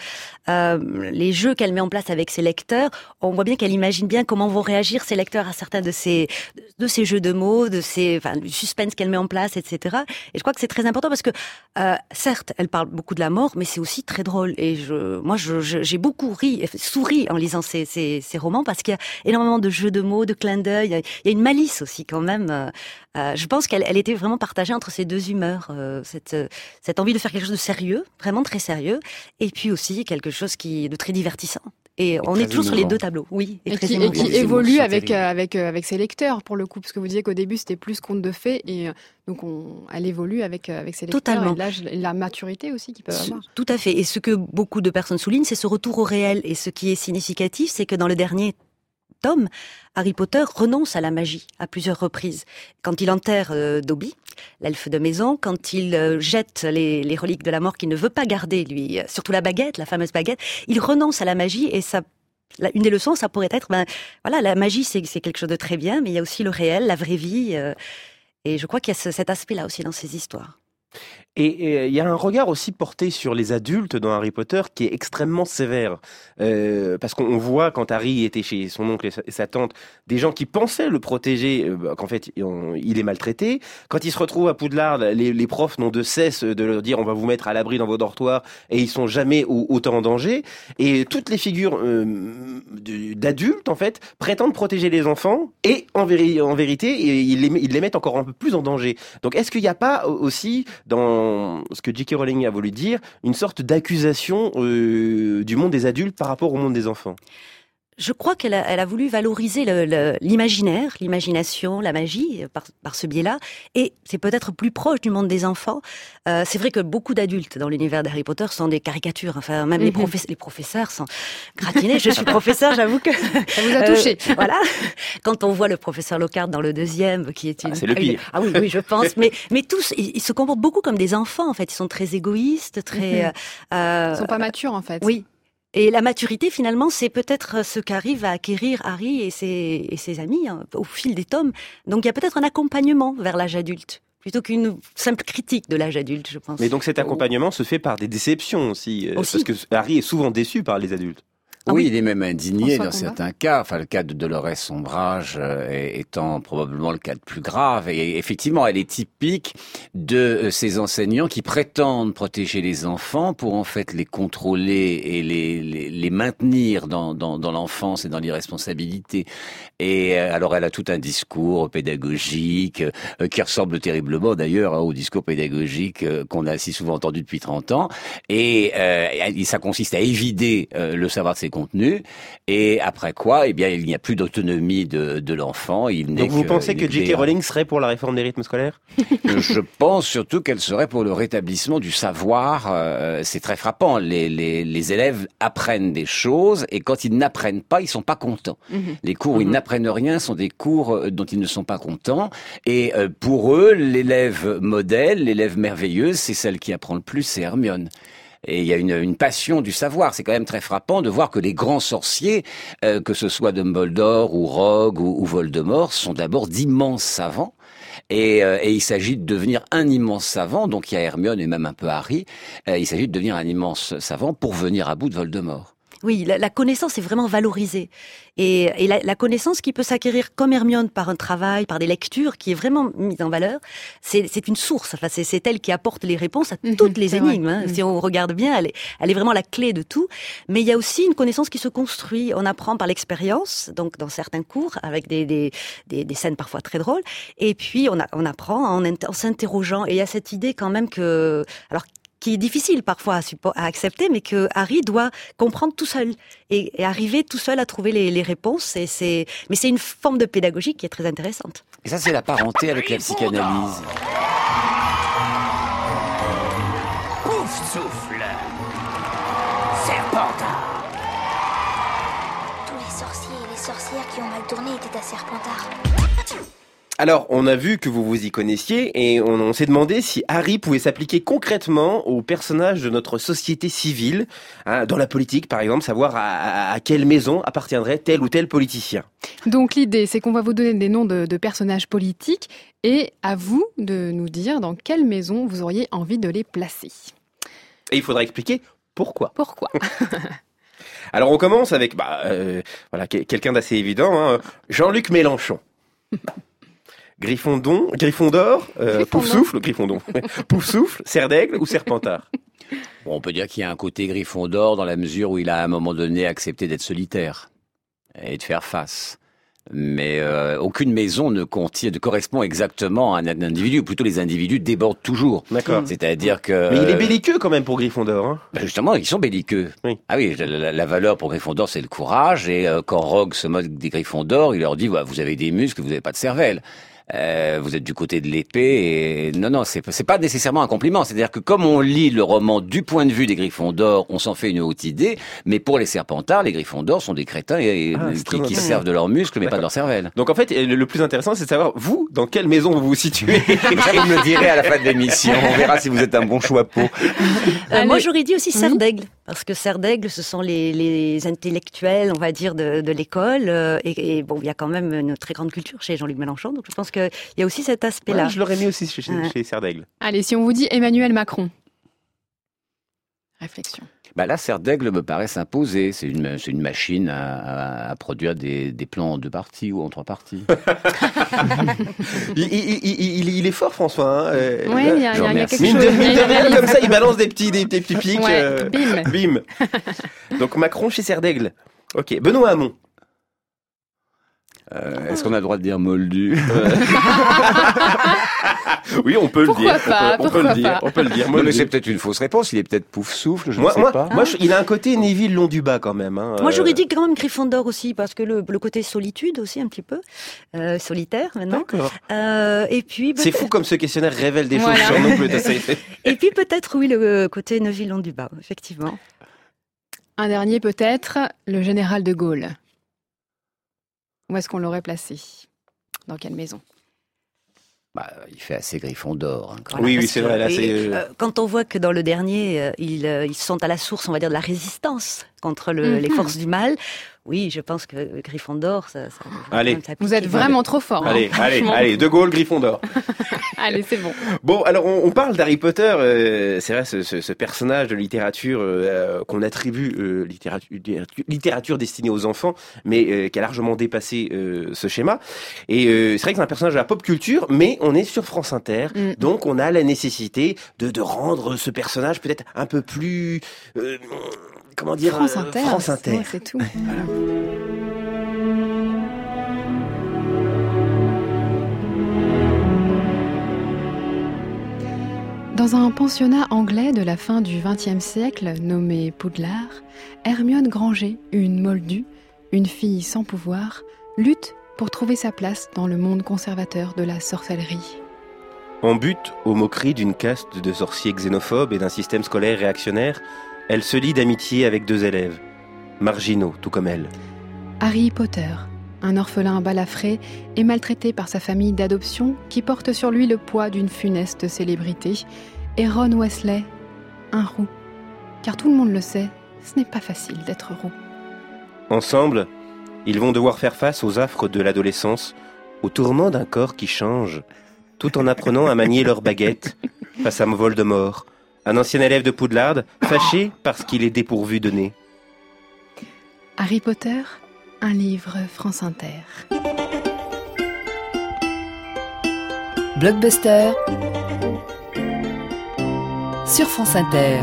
les jeux qu'elle met en place avec ses lecteurs, on voit bien qu'elle imagine bien comment vont réagir ses lecteurs à certains de ces jeux de mots, du suspense qu'elle met en place, etc. Et je crois que c'est très important parce que certes, elle parle beaucoup de la mort, mais c'est aussi très drôle. Et j'ai beaucoup souri en lisant ces romans parce qu'il y a énormément de jeux de mots, de clins d'œil. Il y a une malice aussi quand même. Je pense qu'elle était vraiment partagée entre ces deux humeurs, cette envie de faire quelque chose de sérieux, vraiment très sérieux, et puis aussi quelque chose de très divertissant. Et on est toujours sur les deux tableaux, oui. Et qui évolue avec ses lecteurs, pour le coup, parce que vous disiez qu'au début, c'était plus conte de fées, et donc elle évolue avec ses lecteurs. Totalement. Et l'âge, la maturité aussi qu'ils peuvent avoir. Tout à fait. Et ce que beaucoup de personnes soulignent, c'est ce retour au réel. Et ce qui est significatif, c'est que dans le dernier tome, Harry Potter renonce à la magie à plusieurs reprises. Quand il enterre Dobby, l'elfe de maison, quand il jette les reliques de la mort qu'il ne veut pas garder, lui, surtout la baguette, la fameuse baguette, il renonce à la magie et une des leçons, ça pourrait être, la magie c'est quelque chose de très bien, mais il y a aussi le réel, la vraie vie, et je crois qu'il y a cet aspect-là aussi dans ces histoires. Et il y a un regard aussi porté sur les adultes dans Harry Potter qui est extrêmement sévère. Parce qu'on voit quand Harry était chez son oncle et sa tante, des gens qui pensaient le protéger, qu'en fait il est maltraité. Quand il se retrouve à Poudlard, les profs n'ont de cesse de leur dire on va vous mettre à l'abri dans vos dortoirs et ils sont jamais autant en danger. Et toutes les figures d'adultes en fait prétendent protéger les enfants et en vérité ils les mettent encore un peu plus en danger. Donc est-ce qu'il n'y a pas aussi dans ce que J.K. Rowling a voulu dire, une sorte d'accusation du monde des adultes par rapport au monde des enfants? Je crois qu'elle a voulu valoriser l'imaginaire, l'imagination, la magie par ce biais-là, et c'est peut-être plus proche du monde des enfants. C'est vrai que beaucoup d'adultes dans l'univers d'Harry Potter sont des caricatures. Enfin, même les professeurs sont gratinés. Je suis professeur, j'avoue que ça vous a touché. Voilà. Quand on voit le professeur Lockhart dans le deuxième, qui est c'est le pire. Ah oui, je pense. Mais tous, ils se comportent beaucoup comme des enfants. En fait, ils sont très égoïstes, très. Ils sont pas matures, en fait. Oui. Et la maturité, finalement, c'est peut-être ce qu'arrive à acquérir Harry et ses amis au fil des tomes. Donc il y a peut-être un accompagnement vers l'âge adulte, plutôt qu'une simple critique de l'âge adulte, je pense. Mais donc cet accompagnement se fait par des déceptions aussi. Parce que Harry est souvent déçu par les adultes. Oui, il est même indigné dans certains cas. Enfin, le cas de Dolores Umbridge étant probablement le cas le plus grave. Et effectivement, elle est typique de ces enseignants qui prétendent protéger les enfants pour en fait les contrôler et les maintenir dans l'enfance et dans l'irresponsabilité. Et alors, elle a tout un discours pédagogique qui ressemble terriblement d'ailleurs au discours pédagogique qu'on a si souvent entendu depuis 30 ans. Et ça consiste à évider le savoir de ses contenus, et après quoi, eh bien, il n'y a plus d'autonomie de l'enfant. Donc vous pensez que J.K. Rowling serait pour la réforme des rythmes scolaires? Je pense surtout qu'elle serait pour le rétablissement du savoir. C'est très frappant. Les élèves apprennent des choses, et quand ils n'apprennent pas, ils sont pas contents. Les cours où ils n'apprennent rien sont des cours dont ils ne sont pas contents. Et pour eux, l'élève modèle, l'élève merveilleuse, c'est celle qui apprend le plus, c'est Hermione. Et il y a une passion du savoir. C'est quand même très frappant de voir que les grands sorciers, que ce soit Dumbledore ou Rogue ou Voldemort, sont d'abord d'immenses savants. Et il s'agit de devenir un immense savant. Donc il y a Hermione et même un peu Harry. Il s'agit de devenir un immense savant pour venir à bout de Voldemort. Oui, la connaissance est vraiment valorisée. Et la connaissance qui peut s'acquérir comme Hermione par un travail, par des lectures, qui est vraiment mise en valeur, c'est une source. Enfin, c'est elle qui apporte les réponses à toutes les énigmes. Hein. Si on regarde bien, elle est vraiment la clé de tout. Mais il y a aussi une connaissance qui se construit. On apprend par l'expérience, donc dans certains cours, avec des scènes parfois très drôles. Et puis, on apprend en s'interrogeant. Et il y a cette idée quand même que... Alors, qui est difficile parfois à accepter, mais que Harry doit comprendre tout seul et arriver tout seul à trouver les réponses. Mais c'est une forme de pédagogie qui est très intéressante. Et ça, c'est la parenté avec la psychanalyse. Pouf souffle. Serpentard. Tous les sorciers et les sorcières qui ont mal tourné étaient à Serpentard. Alors, on a vu que vous vous y connaissiez et on s'est demandé si Harry pouvait s'appliquer concrètement aux personnages de notre société civile, hein, dans la politique par exemple, savoir à quelle maison appartiendrait tel ou tel politicien. Donc l'idée, c'est qu'on va vous donner des noms de personnages politiques et à vous de nous dire dans quelle maison vous auriez envie de les placer. Et il faudra expliquer pourquoi. Pourquoi ? Alors on commence avec voilà, quelqu'un d'assez évident, hein, Jean-Luc Mélenchon. Gryffondor, Poufsouffle, Gryffondon, Poufsouffle, Serre d'Aigle ou Serpentard. Bon, on peut dire qu'il y a un côté Gryffondor dans la mesure où il a à un moment donné accepté d'être solitaire et de faire face. Mais aucune maison ne correspond exactement à un individu, ou plutôt les individus débordent toujours. D'accord. C'est-à-dire que... Mais il est belliqueux quand même pour Gryffondor. Hein. Justement, ils sont belliqueux. Oui. Ah oui, la valeur pour Gryffondor, c'est le courage. Et quand Rogue se moque des Gryffondor, il leur dit vous avez des muscles, vous n'avez pas de cervelle. Vous êtes du côté de l'épée et non, c'est pas nécessairement un compliment. C'est-à-dire que comme on lit le roman du point de vue des Gryffondor, on s'en fait une haute idée. Mais pour les Serpentards, les Gryffondor sont des crétins qui se servent de leurs muscles, mais pas de leur cervelle. Donc en fait, le plus intéressant, c'est de savoir vous dans quelle maison vous vous situez. Ça, vous me le direz à la fin de l'émission. On verra si vous êtes un bon choix-peau. Moi, j'aurais dit aussi Serre d'Aigle, parce que Serre d'Aigle, ce sont les intellectuels, on va dire, de l'école. Et bon, il y a quand même une très grande culture chez Jean-Luc Mélenchon, donc je pense qu'il y a aussi cet aspect-là. Ouais, je l'aurais mis aussi chez Serre d'Aigle. Allez, si on vous dit Emmanuel Macron. Réflexion. Là, Serre d'Aigle me paraît s'imposer. C'est une machine à produire des plans en 2 parties ou en 3 parties. il est fort, François. Hein. Oui, il y a quelque chose. Mine de rien, comme ça, il balance des petits pics. Ouais, Bim. Donc Macron chez Serre d'Aigle. Ok. Benoît Hamon. Est-ce qu'on a le droit de dire Moldu? Oui, on peut le dire. On peut le dire. Non, mais c'est peut-être une fausse réponse. Il est peut-être Poufsouffle, je ne sais pas. Moi, il a un côté Neville Londubat quand même. Hein. Moi, j'aurais dit quand même Gryffondor aussi, parce que le côté solitude aussi un petit peu, solitaire maintenant. D'accord. Et puis c'est fou comme ce questionnaire révèle des choses sur nous. Et puis peut-être oui le côté Neville Londubat, effectivement. Un dernier peut-être, le général de Gaulle. Où est-ce qu'on l'aurait placé? Dans quelle maison? Il fait assez Gryffondor. Hein, voilà, oui, c'est vrai. Là, quand on voit que dans le dernier, ils sont à la source, on va dire, de la résistance contre les forces du mal. Oui, je pense que Gryffondor, ça allez, vous êtes vraiment trop fort. Allez, De Gaulle, Gryffondor. Allez, c'est bon. Bon, alors on parle d'Harry Potter. C'est vrai, ce personnage de littérature qu'on attribue littérature destinée aux enfants, mais qui a largement dépassé ce schéma. Et c'est vrai que c'est un personnage de la pop culture, mais on est sur France Inter, donc on a la nécessité de rendre ce personnage peut-être un peu plus comment dire, France Inter. Ouais, c'est tout. Voilà. Dans un pensionnat anglais de la fin du XXe siècle, nommé Poudlard, Hermione Granger, une moldue, une fille sans pouvoir, lutte pour trouver sa place dans le monde conservateur de la sorcellerie. En butte aux moqueries d'une caste de sorciers xénophobes et d'un système scolaire réactionnaire, elle se lie d'amitié avec 2 élèves, marginaux tout comme elle. Harry Potter, un orphelin balafré et maltraité par sa famille d'adoption qui porte sur lui le poids d'une funeste célébrité, et Ron Weasley, un roux. Car tout le monde le sait, ce n'est pas facile d'être roux. Ensemble, ils vont devoir faire face aux affres de l'adolescence, aux tourments d'un corps qui change, tout en apprenant à manier leur baguette face à Voldemort, un ancien élève de Poudlard, fâché parce qu'il est dépourvu de nez. Harry Potter, un livre France Inter. Blockbuster sur France Inter.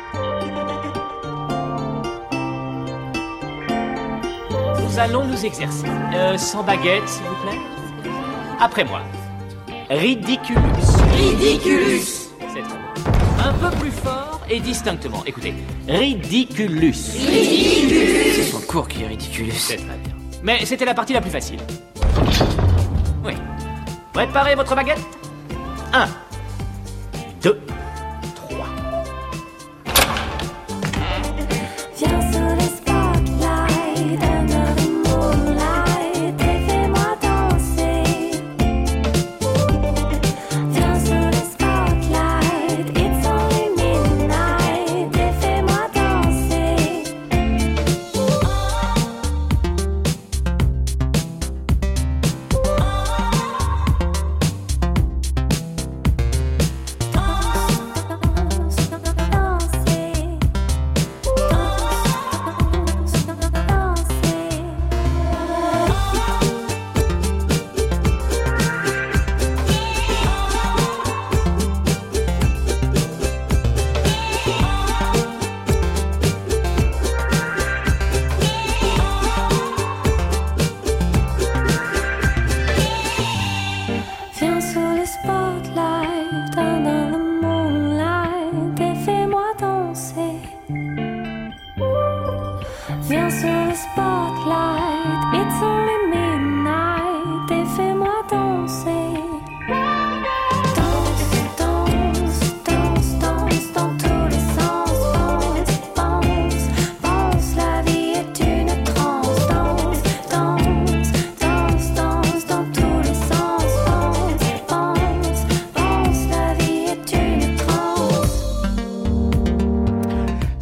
Nous allons nous exercer. Sans baguette, s'il vous plaît. Après moi. Ridiculus. Ridiculus. C'est trop. Un peu plus fort et distinctement. Écoutez. Ridiculus. Ridiculus. C'est son cours qui est ridiculus. C'est très bien. Mais c'était la partie la plus facile. Oui. Préparez votre baguette. 1, 2, 3. Viens sous les spotlights, under the moonlight, et fais-moi danser.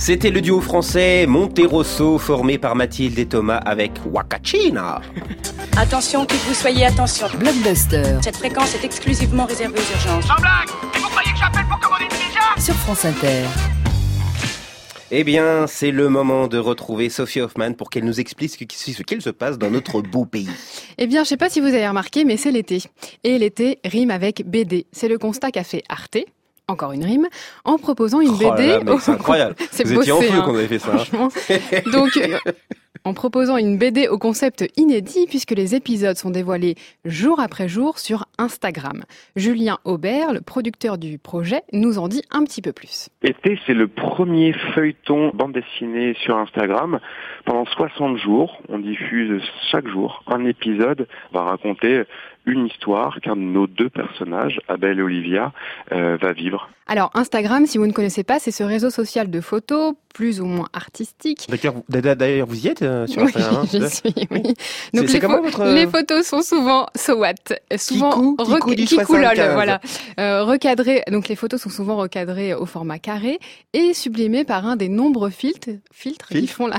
C'était le duo français Monterosso formé par Mathilde et Thomas avec Wakachina. Attention, qui que vous soyez, attention. Blockbuster. Cette fréquence est exclusivement réservée aux urgences. Sans blague! Et vous croyez que j'appelle pour commander une pizza? Sur France Inter. Eh bien, c'est le moment de retrouver Sophie Hoffman pour qu'elle nous explique ce qu'il se passe dans notre beau pays. Eh bien, je sais pas si vous avez remarqué, mais c'est l'été. Et l'été rime avec BD. C'est le constat qu'a fait Arte. Encore une rime, en proposant une BD. Là là, mec, c'est incroyable. C'est vous bossé, étiez en feu hein, quand on avait fait ça. Franchement. Donc, en proposant une BD au concept inédit, puisque les épisodes sont dévoilés jour après jour sur Instagram. Julien Aubert, le producteur du projet, nous en dit un petit peu plus. Été, c'est le premier feuilleton bande dessinée sur Instagram. Pendant 60 jours, on diffuse chaque jour un épisode. On va raconter une histoire qu'un de nos deux personnages, Abel et Olivia, va vivre. Alors, Instagram, si vous ne connaissez pas, c'est ce réseau social de photos, plus ou moins artistique. D'ailleurs, vous y êtes sur Instagram? Oui, j'y suis, oui. Donc, les photos sont souvent souvent Kikou, voilà. Recadrées, donc les photos sont souvent recadrées au format carré et sublimées par un des nombreux filtres qui font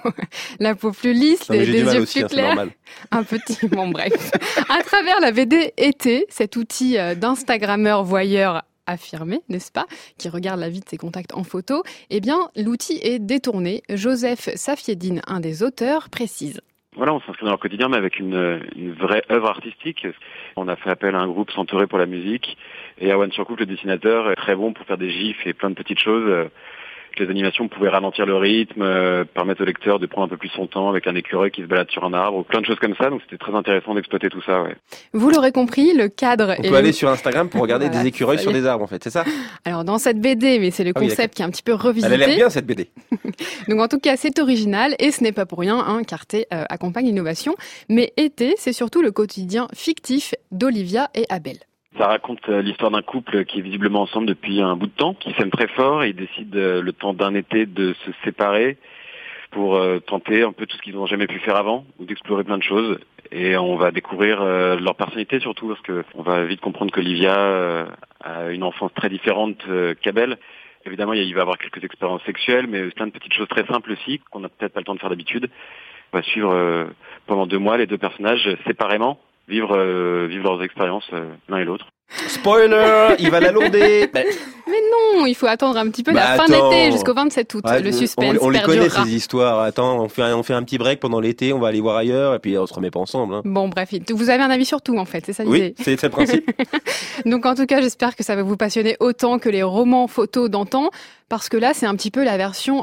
la peau plus lisse, des yeux plus clairs. Un petit, bon bref. À travers la BD Été, cet outil d'instagrammeur voyeur affirmé, n'est-ce pas, qui regarde la vie de ses contacts en photo, eh bien, l'outil est détourné. Joseph Safiedine, un des auteurs, précise. Voilà, on s'inscrit dans leur quotidien, mais avec une vraie œuvre artistique. On a fait appel à un groupe Centauré pour la musique, et Awan Surcouf, le dessinateur, est très bon pour faire des gifs et plein de petites choses. Les animations pouvaient ralentir le rythme, permettre au lecteur de prendre un peu plus son temps avec un écureuil qui se balade sur un arbre, ou plein de choses comme ça. Donc c'était très intéressant d'exploiter tout ça. Ouais. Vous l'aurez compris, le cadre... On peut aller sur Instagram pour regarder des écureuils sur des arbres, en fait, c'est ça? Alors dans cette BD, mais c'est le concept qui est un petit peu revisité. Elle a l'air bien, cette BD. Donc en tout cas, c'est original, et ce n'est pas pour rien, qu'Arte accompagne l'innovation. Mais Été, c'est surtout le quotidien fictif d'Olivia et Abel. Ça raconte l'histoire d'un couple qui est visiblement ensemble depuis un bout de temps, qui s'aime très fort et ils décident le temps d'un été de se séparer pour tenter un peu tout ce qu'ils n'ont jamais pu faire avant ou d'explorer plein de choses. Et on va découvrir leur personnalité surtout parce que on va vite comprendre qu'Olivia a une enfance très différente qu'Abel. Évidemment, il va avoir quelques expériences sexuelles, mais plein de petites choses très simples aussi qu'on n'a peut-être pas le temps de faire d'habitude. On va suivre pendant 2 mois les deux personnages séparément. Vivre leurs expériences l'un et l'autre. Spoiler, il va la lourder. Mais non, il faut attendre un petit peu la fin de l'été jusqu'au 27 août. Le suspense on les perdurera. connaît ces histoires. Attends, on fait un petit break pendant l'été, on va aller voir ailleurs et puis on se remet pas ensemble. Hein. Bon bref, vous avez un avis sur tout en fait, c'est ça l'idée. Oui, c'est le principe. Donc en tout cas, j'espère que ça va vous passionner autant que les romans photos d'antan. Parce que là, c'est un petit peu la version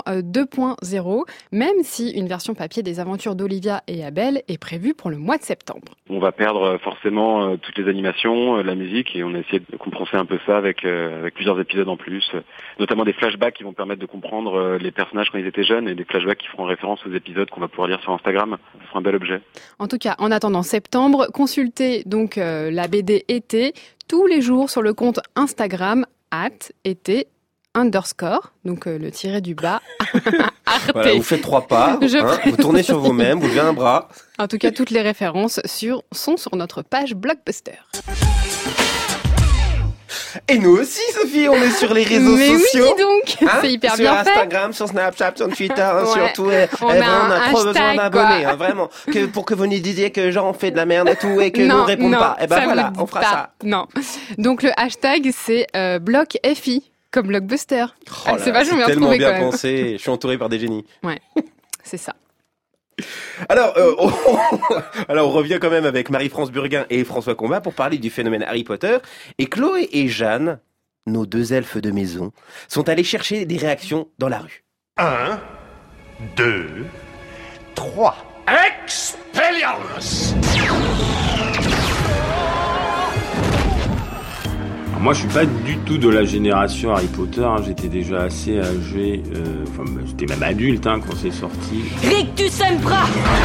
2.0, même si une version papier des aventures d'Olivia et Abel est prévue pour le mois de septembre. On va perdre forcément toutes les animations, la musique, et on a essayé de compenser un peu ça avec plusieurs épisodes en plus, notamment des flashbacks qui vont permettre de comprendre les personnages quand ils étaient jeunes, et des flashbacks qui feront référence aux épisodes qu'on va pouvoir lire sur Instagram. Ce sera un bel objet. En tout cas, en attendant septembre, consultez donc la BD Été tous les jours sur le compte Instagram @été_, donc le tiré du bas, Arte. Voilà, vous faites 3 pas, vous tournez sur vous-même, vous levez un bras. En tout cas, toutes les références sont sur notre page Blockbuster. Et nous aussi, Sophie, on est sur les réseaux sociaux. Mais oui, dis donc, c'est hyper bien fait. Sur Instagram, sur Snapchat, sur Twitter, sur tout. On a trop besoin d'abonnés, vraiment. Pour que vous nous disiez que genre on fait de la merde et tout et que nous répondons pas. Et ben voilà, on fera ça. Non. Donc le hashtag c'est BlockFI. Comme Blockbuster. C'est vachement bien trouvé, tellement bien pensé. Je suis entouré par des génies. Ouais, c'est ça. Alors, on revient quand même avec Marie-France Burguin et François Combat pour parler du phénomène Harry Potter. Et Chloé et Jeanne, nos 2 elfes de maison, sont allés chercher des réactions dans la rue. 1, 2, 3. Expelliarmus! Moi, je suis pas du tout de la génération Harry Potter. J'étais déjà assez âgé, j'étais même adulte quand c'est sorti. Rictus Sempra!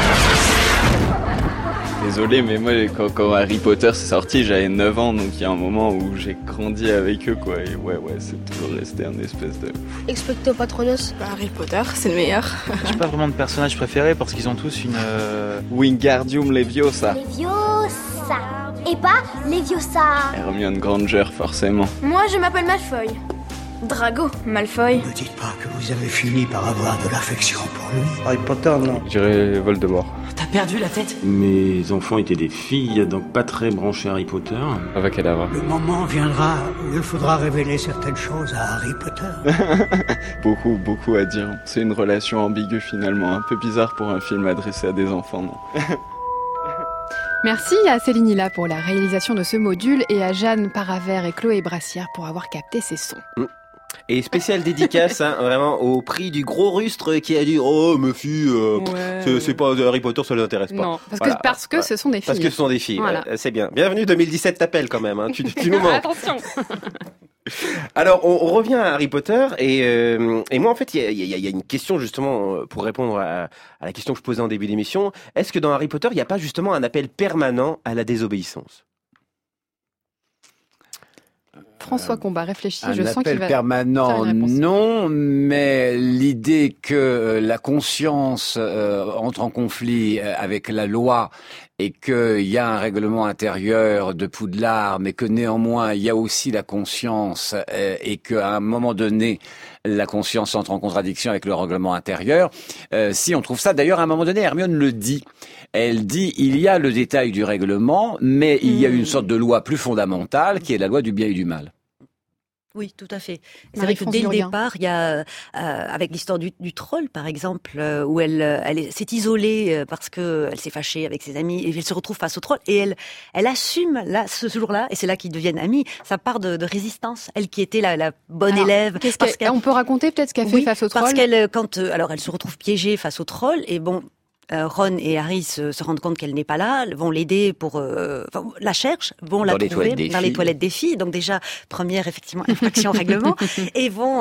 Désolé, mais moi, quand Harry Potter s'est sorti, j'avais 9 ans, donc il y a un moment où j'ai grandi avec eux, quoi. Et ouais, c'est toujours resté un espèce de... Expecto Patronus. Harry Potter, c'est le meilleur. J'ai pas vraiment de personnage préféré parce qu'ils ont tous une... Wingardium Leviosa. Leviosa. Et pas Leviosa. Hermione Granger, forcément. Moi, je m'appelle Malfoy. Drago, Malfoy. Ne dites pas que vous avez fini par avoir de l'affection pour lui. Harry Potter, non. Je dirais Voldemort. T'as perdu la tête? Mes enfants étaient des filles, donc pas très branchés Harry Potter. Avacadabra. Le moment viendra où il faudra révéler certaines choses à Harry Potter. Beaucoup à dire. C'est une relation ambiguë finalement, un peu bizarre pour un film adressé à des enfants, non? Merci à Céline Hilla pour la réalisation de ce module et à Jeanne Paravert et Chloé Brassière pour avoir capté ces sons. Et spéciale dédicace, vraiment, au prix du gros rustre qui a dit « Oh, me fille, c'est pas Harry Potter, ça les intéresse pas. » Non, parce que ce sont des filles. Parce que ce sont des filles, voilà. C'est bien. Bienvenue 2017 t'appelles quand même, hein. Tu nous manques. Attention. Alors, on revient à Harry Potter et moi, en fait, il y a une question justement pour répondre à la question que je posais en début d'émission. Est-ce que dans Harry Potter, il n'y a pas justement un appel permanent à la désobéissance? François Combat réfléchit, je sens qu'il va permanent, non, mais l'idée que la conscience entre en conflit avec la loi et qu'il y a un règlement intérieur de Poudlard, mais que néanmoins il y a aussi la conscience et qu'à un moment donné la conscience entre en contradiction avec le règlement intérieur. Si on trouve ça, d'ailleurs à un moment donné, Hermione le dit. Elle dit il y a le détail du règlement, mais il y a une sorte de loi plus fondamentale qui est la loi du bien et du mal. Oui, tout à fait. C'est vrai que dès le départ, il y a, avec l'histoire du troll, par exemple, où elle s'est isolée parce que elle s'est fâchée avec ses amis et elle se retrouve face au troll et elle assume là ce jour-là et c'est là qu'ils deviennent amis. Ça part de résistance. Elle qui était la bonne élève. On peut raconter peut-être ce qu'elle fait face au troll. Parce qu'elle, elle se retrouve piégée face au troll et bon. Ron et Harry se rendent compte qu'elle n'est pas là, vont l'aider la cherchent, vont la trouver dans les toilettes des filles. Donc déjà, première effectivement infraction au règlement et vont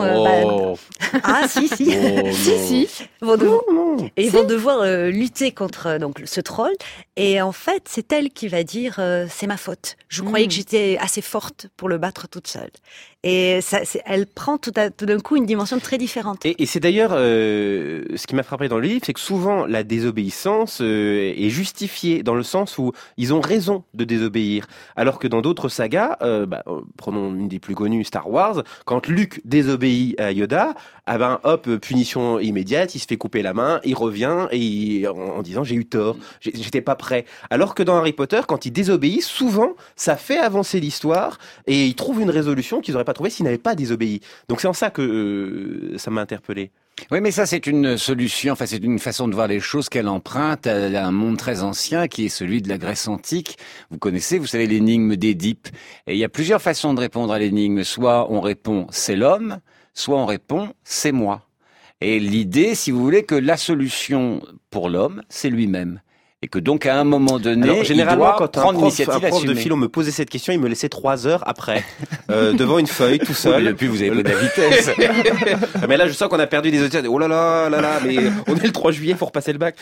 vont devoir lutter contre ce troll. Et en fait, c'est elle qui va dire c'est ma faute. Je croyais que j'étais assez forte pour le battre toute seule. Et elle prend tout d'un coup une dimension très différente. Et c'est d'ailleurs ce qui m'a frappé dans le livre, c'est que souvent la désobéissance est justifiée dans le sens où ils ont raison de désobéir, alors que dans d'autres sagas, prenons une des plus connues, Star Wars, quand Luke désobéit à Yoda, punition immédiate, il se fait couper la main, il revient en disant j'ai eu tort, j'étais pas prêt. Alors que dans Harry Potter, quand il désobéit, souvent ça fait avancer l'histoire et ils trouvent une résolution qu'ils n'auraient pas trouvée s'ils n'avaient pas désobéi. Donc c'est en ça que ça m'a interpellé. Oui, mais ça, c'est une solution, c'est une façon de voir les choses qu'elle emprunte à un monde très ancien qui est celui de la Grèce antique. Vous savez l'énigme d'Édipe. Et il y a plusieurs façons de répondre à l'énigme. Soit on répond « c'est l'homme », soit on répond « c'est moi ». Et l'idée, si vous voulez, que la solution pour l'homme, c'est lui-même. Et que donc, à un moment donné, alors, généralement, il doit quand prendre l'initiative un prof de assumée. philo me posait cette question, il me laissait 3 heures après, devant une feuille, tout seul. Et puis, vous avez pris de la vitesse. Mais là, je sens qu'on a perdu des auditeurs. Oh là là, mais on est le 3 juillet, faut repasser le bac.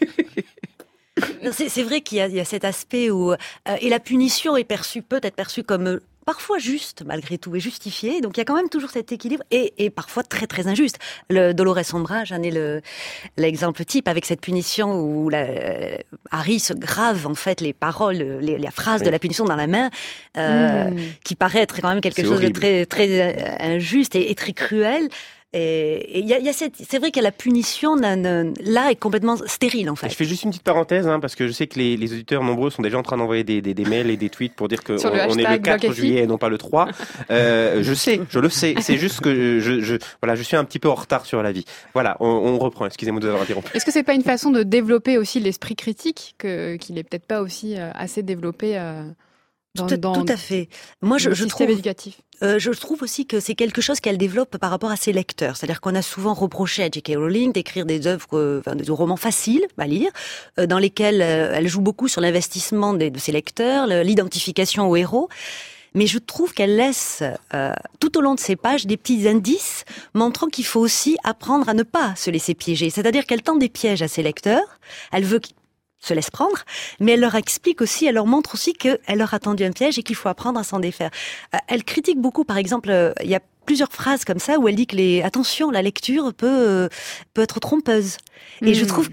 C'est vrai qu'il y a cet aspect où et la punition peut être perçue comme parfois juste, malgré tout, et justifiée. Donc il y a quand même toujours cet équilibre et parfois très très injuste. Le Dolores Umbridge, j'en ai l'exemple type avec cette punition où Harry se grave en fait les paroles, les phrases de la punition dans la main, qui paraît être quand même quelque chose de très très injuste et très cruel. Et il y a c'est vrai que la punition là est complètement stérile en fait. Je fais juste une petite parenthèse parce que je sais que les auditeurs nombreux sont déjà en train d'envoyer des mails et des tweets pour dire que on est le 4 juillet et non pas le 3. Je le sais. C'est juste que je suis un petit peu en retard sur la vie. Voilà, on reprend. Excusez-moi de vous avoir interrompu. Est-ce que c'est pas une façon de développer aussi l'esprit critique qu'il est peut-être pas aussi assez développé tout à fait. Moi, je trouve éducatif. Je trouve aussi que c'est quelque chose qu'elle développe par rapport à ses lecteurs. C'est-à-dire qu'on a souvent reproché à J.K. Rowling d'écrire des œuvres, des romans faciles à lire, dans lesquels elle joue beaucoup sur l'investissement de ses lecteurs, l'identification aux héros. Mais je trouve qu'elle laisse tout au long de ses pages des petits indices montrant qu'il faut aussi apprendre à ne pas se laisser piéger. C'est-à-dire qu'elle tend des pièges à ses lecteurs. Elle veut se laisse prendre, mais elle leur explique aussi, elle leur montre aussi qu'elle leur a tendu un piège et qu'il faut apprendre à s'en défaire. Elle critique beaucoup, par exemple, il y a plusieurs phrases comme ça où elle dit que attention, la lecture peut être trompeuse. Et je trouve que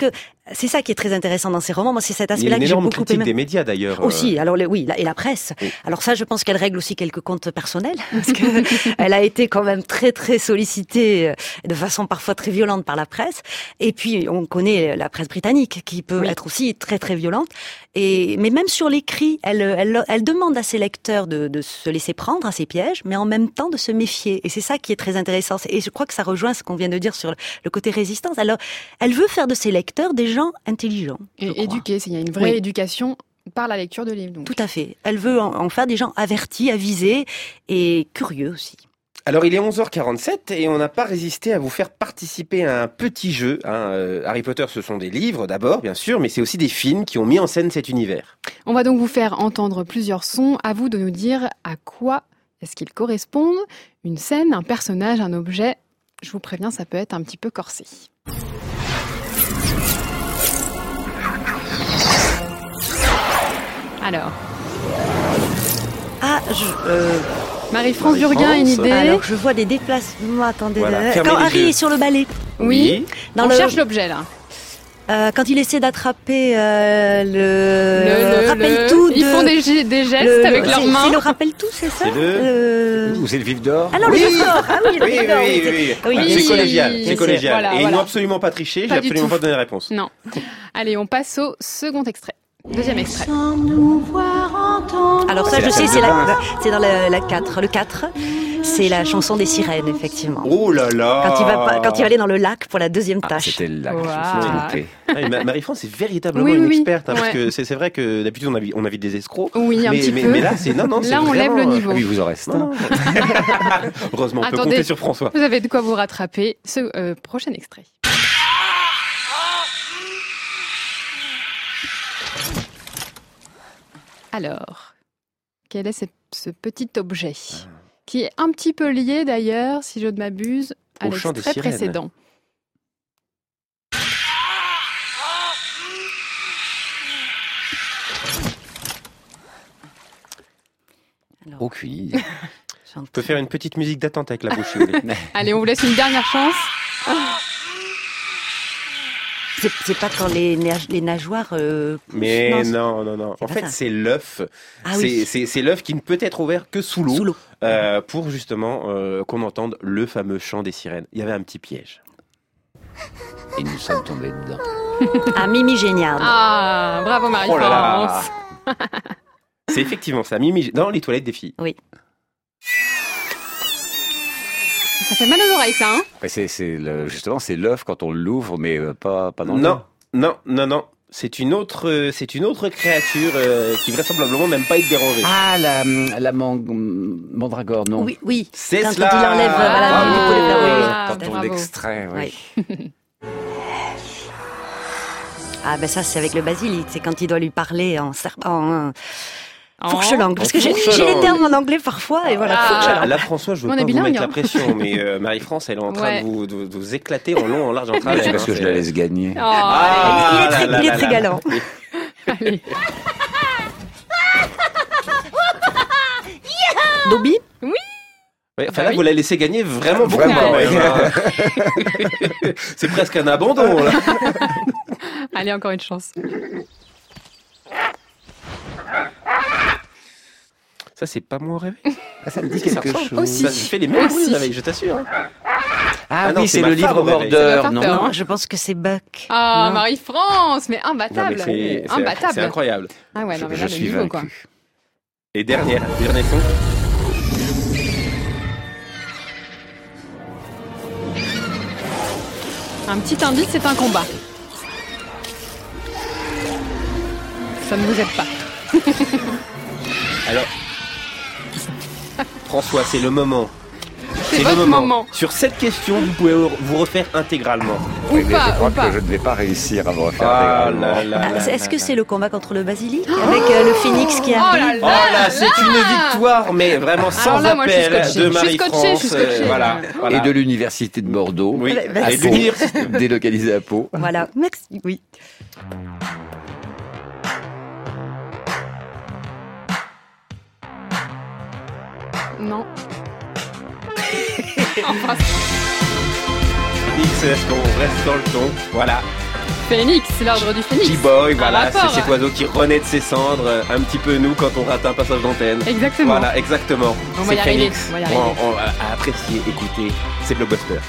c'est ça qui est très intéressant dans ces romans. Moi, c'est cet Il y a aspect-là une que j'ai énorme beaucoup critique aimé. des médias d'ailleurs. Aussi, alors et la presse. Oui. Alors ça, je pense qu'elle règle aussi quelques comptes personnels, parce que elle a été quand même très très sollicitée de façon parfois très violente par la presse. Et puis on connaît la presse britannique qui peut être aussi très très violente. Mais même sur l'écrit, elle demande à ses lecteurs de se laisser prendre à ses pièges, mais en même temps de se méfier. Et c'est ça qui est très intéressant. Et je crois que ça rejoint ce qu'on vient de dire sur le côté résistance. Alors, elle veut faire de ses lecteurs des gens intelligents. Et éduquer, il y a une vraie éducation par la lecture de livres. Donc. Tout à fait. Elle veut en faire des gens avertis, avisés et curieux aussi. Alors il est 11h47 et on n'a pas résisté à vous faire participer à un petit jeu. Harry Potter, ce sont des livres d'abord, bien sûr, mais c'est aussi des films qui ont mis en scène cet univers. On va donc vous faire entendre plusieurs sons. À vous de nous dire à quoi est-ce qu'ils correspondent. Une scène, un personnage, un objet. Je vous préviens, ça peut être un petit peu corsé. Alors. Marie-France Burguin a une idée. Alors, je vois des déplacements. Attendez. Voilà, Quand Harry est sur le balai. Oui. On cherche l'objet, là. Quand il essaie d'attraper le rappel tout. Ils font des gestes avec leurs mains. C'est le rappel tout, c'est ça? Ou c'est le vif d'or? Ah non, le vif d'or. Ah oui, le Oui, vif d'or. oui. C'est collégial. C'est collégial. Voilà, et ils voilà. n'ont absolument pas triché. J'ai Pas du absolument tout. pas donné la réponse. Non. Allez, on passe au second extrait. Deuxième extrait. Alors ça, C'est je la sais, scène de c'est dans la 4. Le 4, c'est la chanson des sirènes, effectivement. Oh là là! Quand il va aller dans le lac pour la deuxième tâche. C'était le lac, Wow. je me suis loupé. Marie-France est véritablement Oui, une oui, experte, parce ouais. que c'est vrai que d'habitude on invite des escrocs. Oui, un petit peu. Mais là, c'est non, c'est Là, on lève vraiment, le niveau. Ah oui, vous en reste. Non. Heureusement, on peut Attendez. compter sur François. Vous avez de quoi vous rattraper. Ce prochain extrait. Alors, quel est ce petit objet qui est un petit peu lié d'ailleurs, si je ne m'abuse, à Au chant des l'extrait sirènes. précédent. Aucune idée. On peut faire une petite musique d'attente avec la bouche, si vous voulez. Allez, on vous laisse une dernière chance. C'est pas quand les nageoires. Mais poussent, non. En pas fait, ça. c'est l'œuf. Ah oui. C'est l'œuf qui ne peut être ouvert que sous l'eau. Pour justement qu'on entende le fameux chant des sirènes. Il y avait un petit piège. Et nous sommes tombés dedans. Ah, Mimi Génial. Ah, bravo Marie-France. Oh là là. C'est effectivement ça, Mimi, dans les toilettes des filles. Oui. Ça fait mal aux oreilles, ça, hein? Justement, c'est l'œuf quand on l'ouvre, mais pas dans le Non. C'est une autre créature qui vraisemblablement n'aime pas être dérangée. Ah, la mandragore, non? Oui. C'est quand cela. il enlève Bravo. les fleurs. Quand on l'extrait, oui. Ah ben ça, c'est avec le basilic. C'est quand il doit lui parler en fourche-langue. Parce que j'ai les termes en anglais parfois, et voilà, fourche-langue. Là, François, je veux On pas est vous bilingue, mettre la hein. pression, mais Marie-France, elle est en train de vous éclater en long, en large, en travers. C'est parce que je la laisse gagner. Il est très galant. Allez. Dobby? Oui. Oui, enfin là, vous la laissez gagner vraiment beaucoup. C'est presque un abandon, là. Allez, encore une chance. Ça, c'est pas moi au réveil. Ça me dit quelque chose. Aussi. Ça fait les mêmes bruits au réveil, je t'assure. Ah non, oui, c'est c'est ma le livre femme au réveil. border, C'est non? ma femme. Non, je pense que c'est Buck. Ah, Non. Marie-France, mais Non, imbattable. mais Imbattable. c'est incroyable. Ah ouais, non, mais Je là, le suis niveau, vaincu. quoi. Et dernier son. Un petit indice, c'est un combat. Ça ne vous aide pas. Alors, François, c'est le moment. C'est votre moment. Sur cette question, vous pouvez vous refaire intégralement. Ou Oui, mais pas, je crois ou pas. que je ne vais pas réussir à me refaire Ah intégralement. là là là Est-ce que là c'est le combat contre le basilic Oh avec le phénix qui là arrive? Oh là, c'est une victoire, mais vraiment sans là, moi, je suis appel scotchée. de Je suis scotchée, Marie-France. je suis scotchée. Voilà. Et de l'université de Bordeaux. Oui, Bah, et de l'université. Délocalisé à Pau. Voilà, merci. Oui. Non. Enfin, X, est-ce qu'on reste dans le ton? Voilà. Phénix, l'ordre du phénix. G-Boy, voilà, rapport, c'est cet oiseau qui renaît de ses cendres, un petit peu nous quand on rate un passage d'antenne. Exactement. Voilà, exactement. On va c'est y arriver, Phoenix. on va y arriver. On va apprécier, écouter, c'est Blockbuster.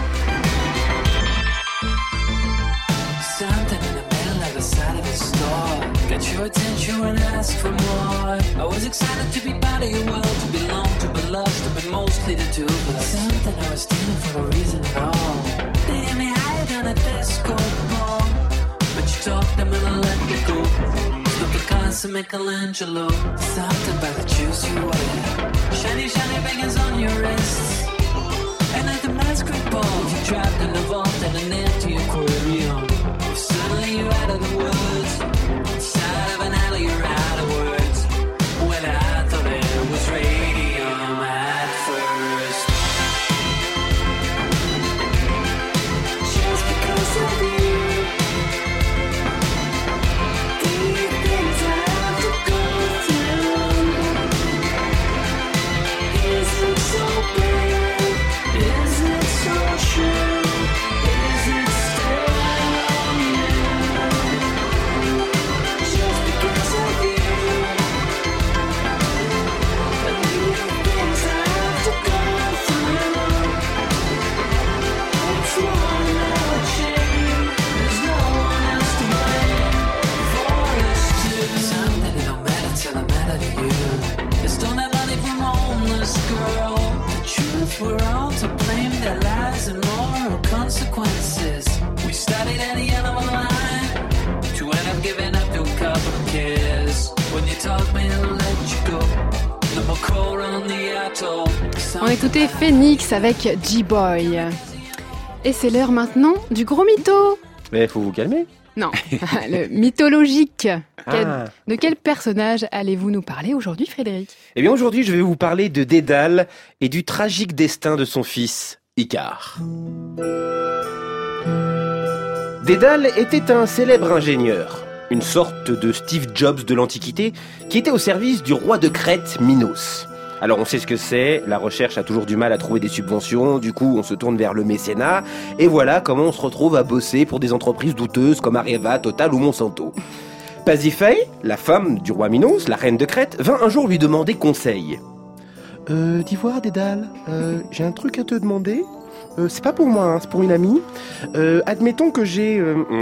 Something in the middle of the side of the store. Got your attention and ask for more. I was excited to be part of your world, to belong, to be lost, but mostly to do but something I was stealing for no reason at all. They had me higher than a disco ball, but you talked them and I let me go. Stop the cars to Michelangelo. Something about the shoes you wear, shiny, shiny bangers on your wrists. And at the masquerade ball, you trapped in the vault and an empty aquarium. Suddenly you're out of the woods, inside of an alley you're out of words. Well, I thought it was radium at first. Just because of you, these things I have to go through. Is it so bad? Is it so true? Is it still on you? Just because of you, and the things I have to go through. It's one more chain. There's no one else to blame for this too. Something that don't matter till I matter to you. They stole that money from a homeless girl. The truth, we're all to blame. Their lies and moral consequences. We started at the end of a line to end up giving up to a couple of kids. When you told me to let you go, no more coal on the atoll. On écoutait Phoenix avec G-Boy. Et c'est l'heure maintenant du gros mytho. Mais faut vous calmer. Non, le mythologique. Ah. De quel personnage allez-vous nous parler aujourd'hui, Frédéric? Eh bien aujourd'hui, je vais vous parler de Dédale et du tragique destin de son fils, Icare. Dédale était un célèbre ingénieur, une sorte de Steve Jobs de l'Antiquité, qui était au service du roi de Crète, Minos. Alors on sait ce que c'est, la recherche a toujours du mal à trouver des subventions, du coup on se tourne vers le mécénat, et voilà comment on se retrouve à bosser pour des entreprises douteuses comme Areva, Total ou Monsanto. Pasiphae, la femme du roi Minos, la reine de Crète, vint un jour lui demander conseil. Dis voir Dédale, j'ai un truc à te demander. C'est pas pour moi, hein, c'est pour une amie. Admettons que j'ai,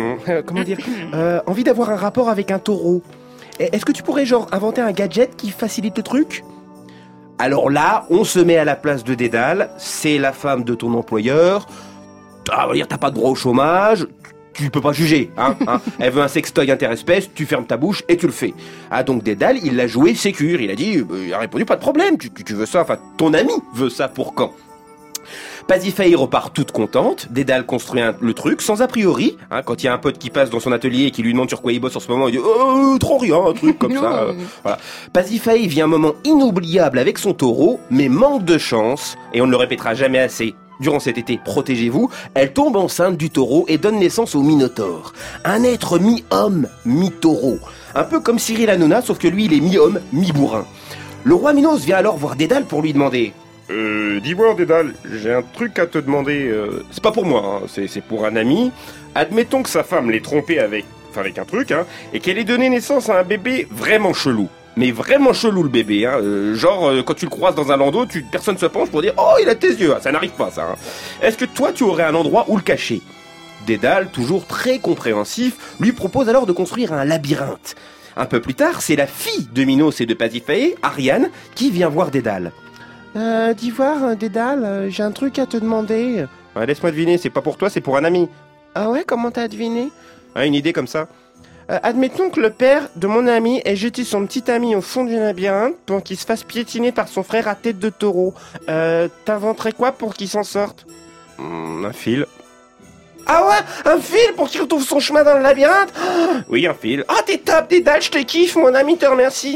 envie d'avoir un rapport avec un taureau. Est-ce que tu pourrais inventer un gadget qui facilite le truc ? Alors là, on se met à la place de Dédale, c'est la femme de ton employeur, t'as pas de droit au chômage, tu peux pas juger, hein. Elle veut un sextoy interespèce, tu fermes ta bouche et tu le fais. Ah donc Dédale, il l'a joué sécure, il a dit, il a répondu pas de problème, tu veux ça, enfin ton ami veut ça pour quand ? Pasiphae repart toute contente, Dédale construit le truc sans a priori, hein, quand il y a un pote qui passe dans son atelier et qui lui demande sur quoi il bosse en ce moment, il dit trop rien, un truc comme ça. Voilà. Pasiphae vit un moment inoubliable avec son taureau, mais manque de chance, et on ne le répétera jamais assez. Durant cet été, protégez-vous, elle tombe enceinte du taureau et donne naissance au Minotaure. Un être mi-homme, mi-taureau. Un peu comme Cyril Hanouna, sauf que lui il est mi-homme, mi-bourrin. Le roi Minos vient alors voir Dédale pour lui demander... dis-moi Dédale, j'ai un truc à te demander, c'est pas pour moi, hein, c'est pour un ami. Admettons que sa femme l'ait trompé avec un truc, hein, et qu'elle ait donné naissance à un bébé vraiment chelou. Mais vraiment chelou le bébé, hein, quand tu le croises dans un landau, personne se penche pour dire « Oh, il a tes yeux !» Ça n'arrive pas, ça. Hein. Est-ce que toi, tu aurais un endroit où le cacher ? Dédale, toujours très compréhensif, lui propose alors de construire un labyrinthe. Un peu plus tard, c'est la fille de Minos et de Pasiphae, Ariane, qui vient voir Dédale. Dis voir, Dédale, j'ai un truc à te demander. Laisse-moi deviner, c'est pas pour toi, c'est pour un ami. Ah ouais, comment t'as deviné ? Une idée comme ça. Admettons que le père de mon ami ait jeté son petit ami au fond du labyrinthe pour qu'il se fasse piétiner par son frère à tête de taureau. T'inventerais quoi pour qu'il s'en sorte ? Un fil. Ah ouais, un fil pour qu'il retrouve son chemin dans le labyrinthe ? Oui, un fil. Ah, t'es top, Dédale, je te kiffe, mon ami te remercie.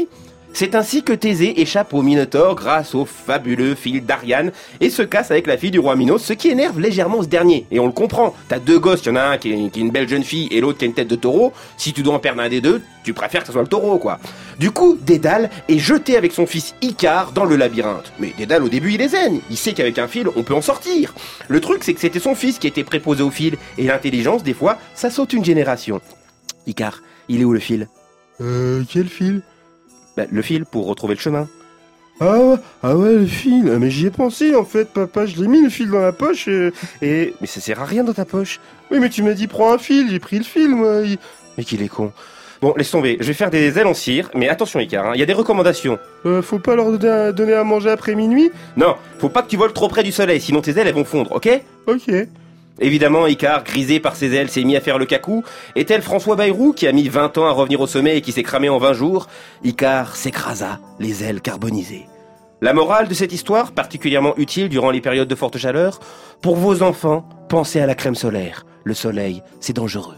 C'est ainsi que Thésée échappe au Minotaure grâce au fabuleux fil d'Ariane et se casse avec la fille du roi Minos, ce qui énerve légèrement ce dernier. Et on le comprend, t'as deux gosses, il y en a un qui est une belle jeune fille et l'autre qui a une tête de taureau. Si tu dois en perdre un des deux, tu préfères que ce soit le taureau, quoi. Du coup, Dédale est jeté avec son fils Icare dans le labyrinthe. Mais Dédale, au début, il est zen. Il sait qu'avec un fil, on peut en sortir. Le truc, c'est que c'était son fils qui était préposé au fil. Et l'intelligence, des fois, ça saute une génération. Icare, il est où le fil ? Quel fil ? Le fil pour retrouver le chemin. Ah ouais, le fil. Mais j'y ai pensé en fait, papa. Je l'ai mis le fil dans la poche et... Mais ça sert à rien dans ta poche. Oui, mais tu m'as dit prends un fil. J'ai pris le fil, moi. Mais qu'il est con. Bon, laisse tomber. Je vais faire des ailes en cire. Mais attention, Icare, il y a des recommandations. Faut pas leur donner à manger après minuit ? Non, faut pas que tu voles trop près du soleil, sinon tes ailes elles vont fondre, ok ? Ok. Évidemment, Icare, grisé par ses ailes, s'est mis à faire le cacou. Et tel François Bayrou, qui a mis 20 ans à revenir au sommet et qui s'est cramé en 20 jours, Icare s'écrasa, les ailes carbonisées. La morale de cette histoire, particulièrement utile durant les périodes de forte chaleur, pour vos enfants, pensez à la crème solaire. Le soleil, c'est dangereux.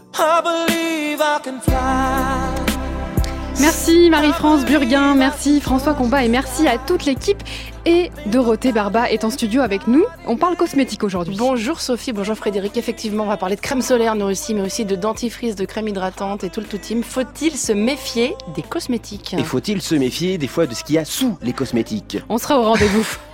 Merci Marie-France Burguin, merci François Combat et merci à toute l'équipe. Et Dorothée Barba est en studio avec nous. On parle cosmétique aujourd'hui. Bonjour Sophie, bonjour Frédéric. Effectivement, on va parler de crème solaire nous aussi, mais aussi de dentifrice, de crème hydratante et tout le tout team. Faut-il se méfier des cosmétiques ? Et faut-il se méfier des fois de ce qu'il y a sous les cosmétiques ? On sera au rendez-vous.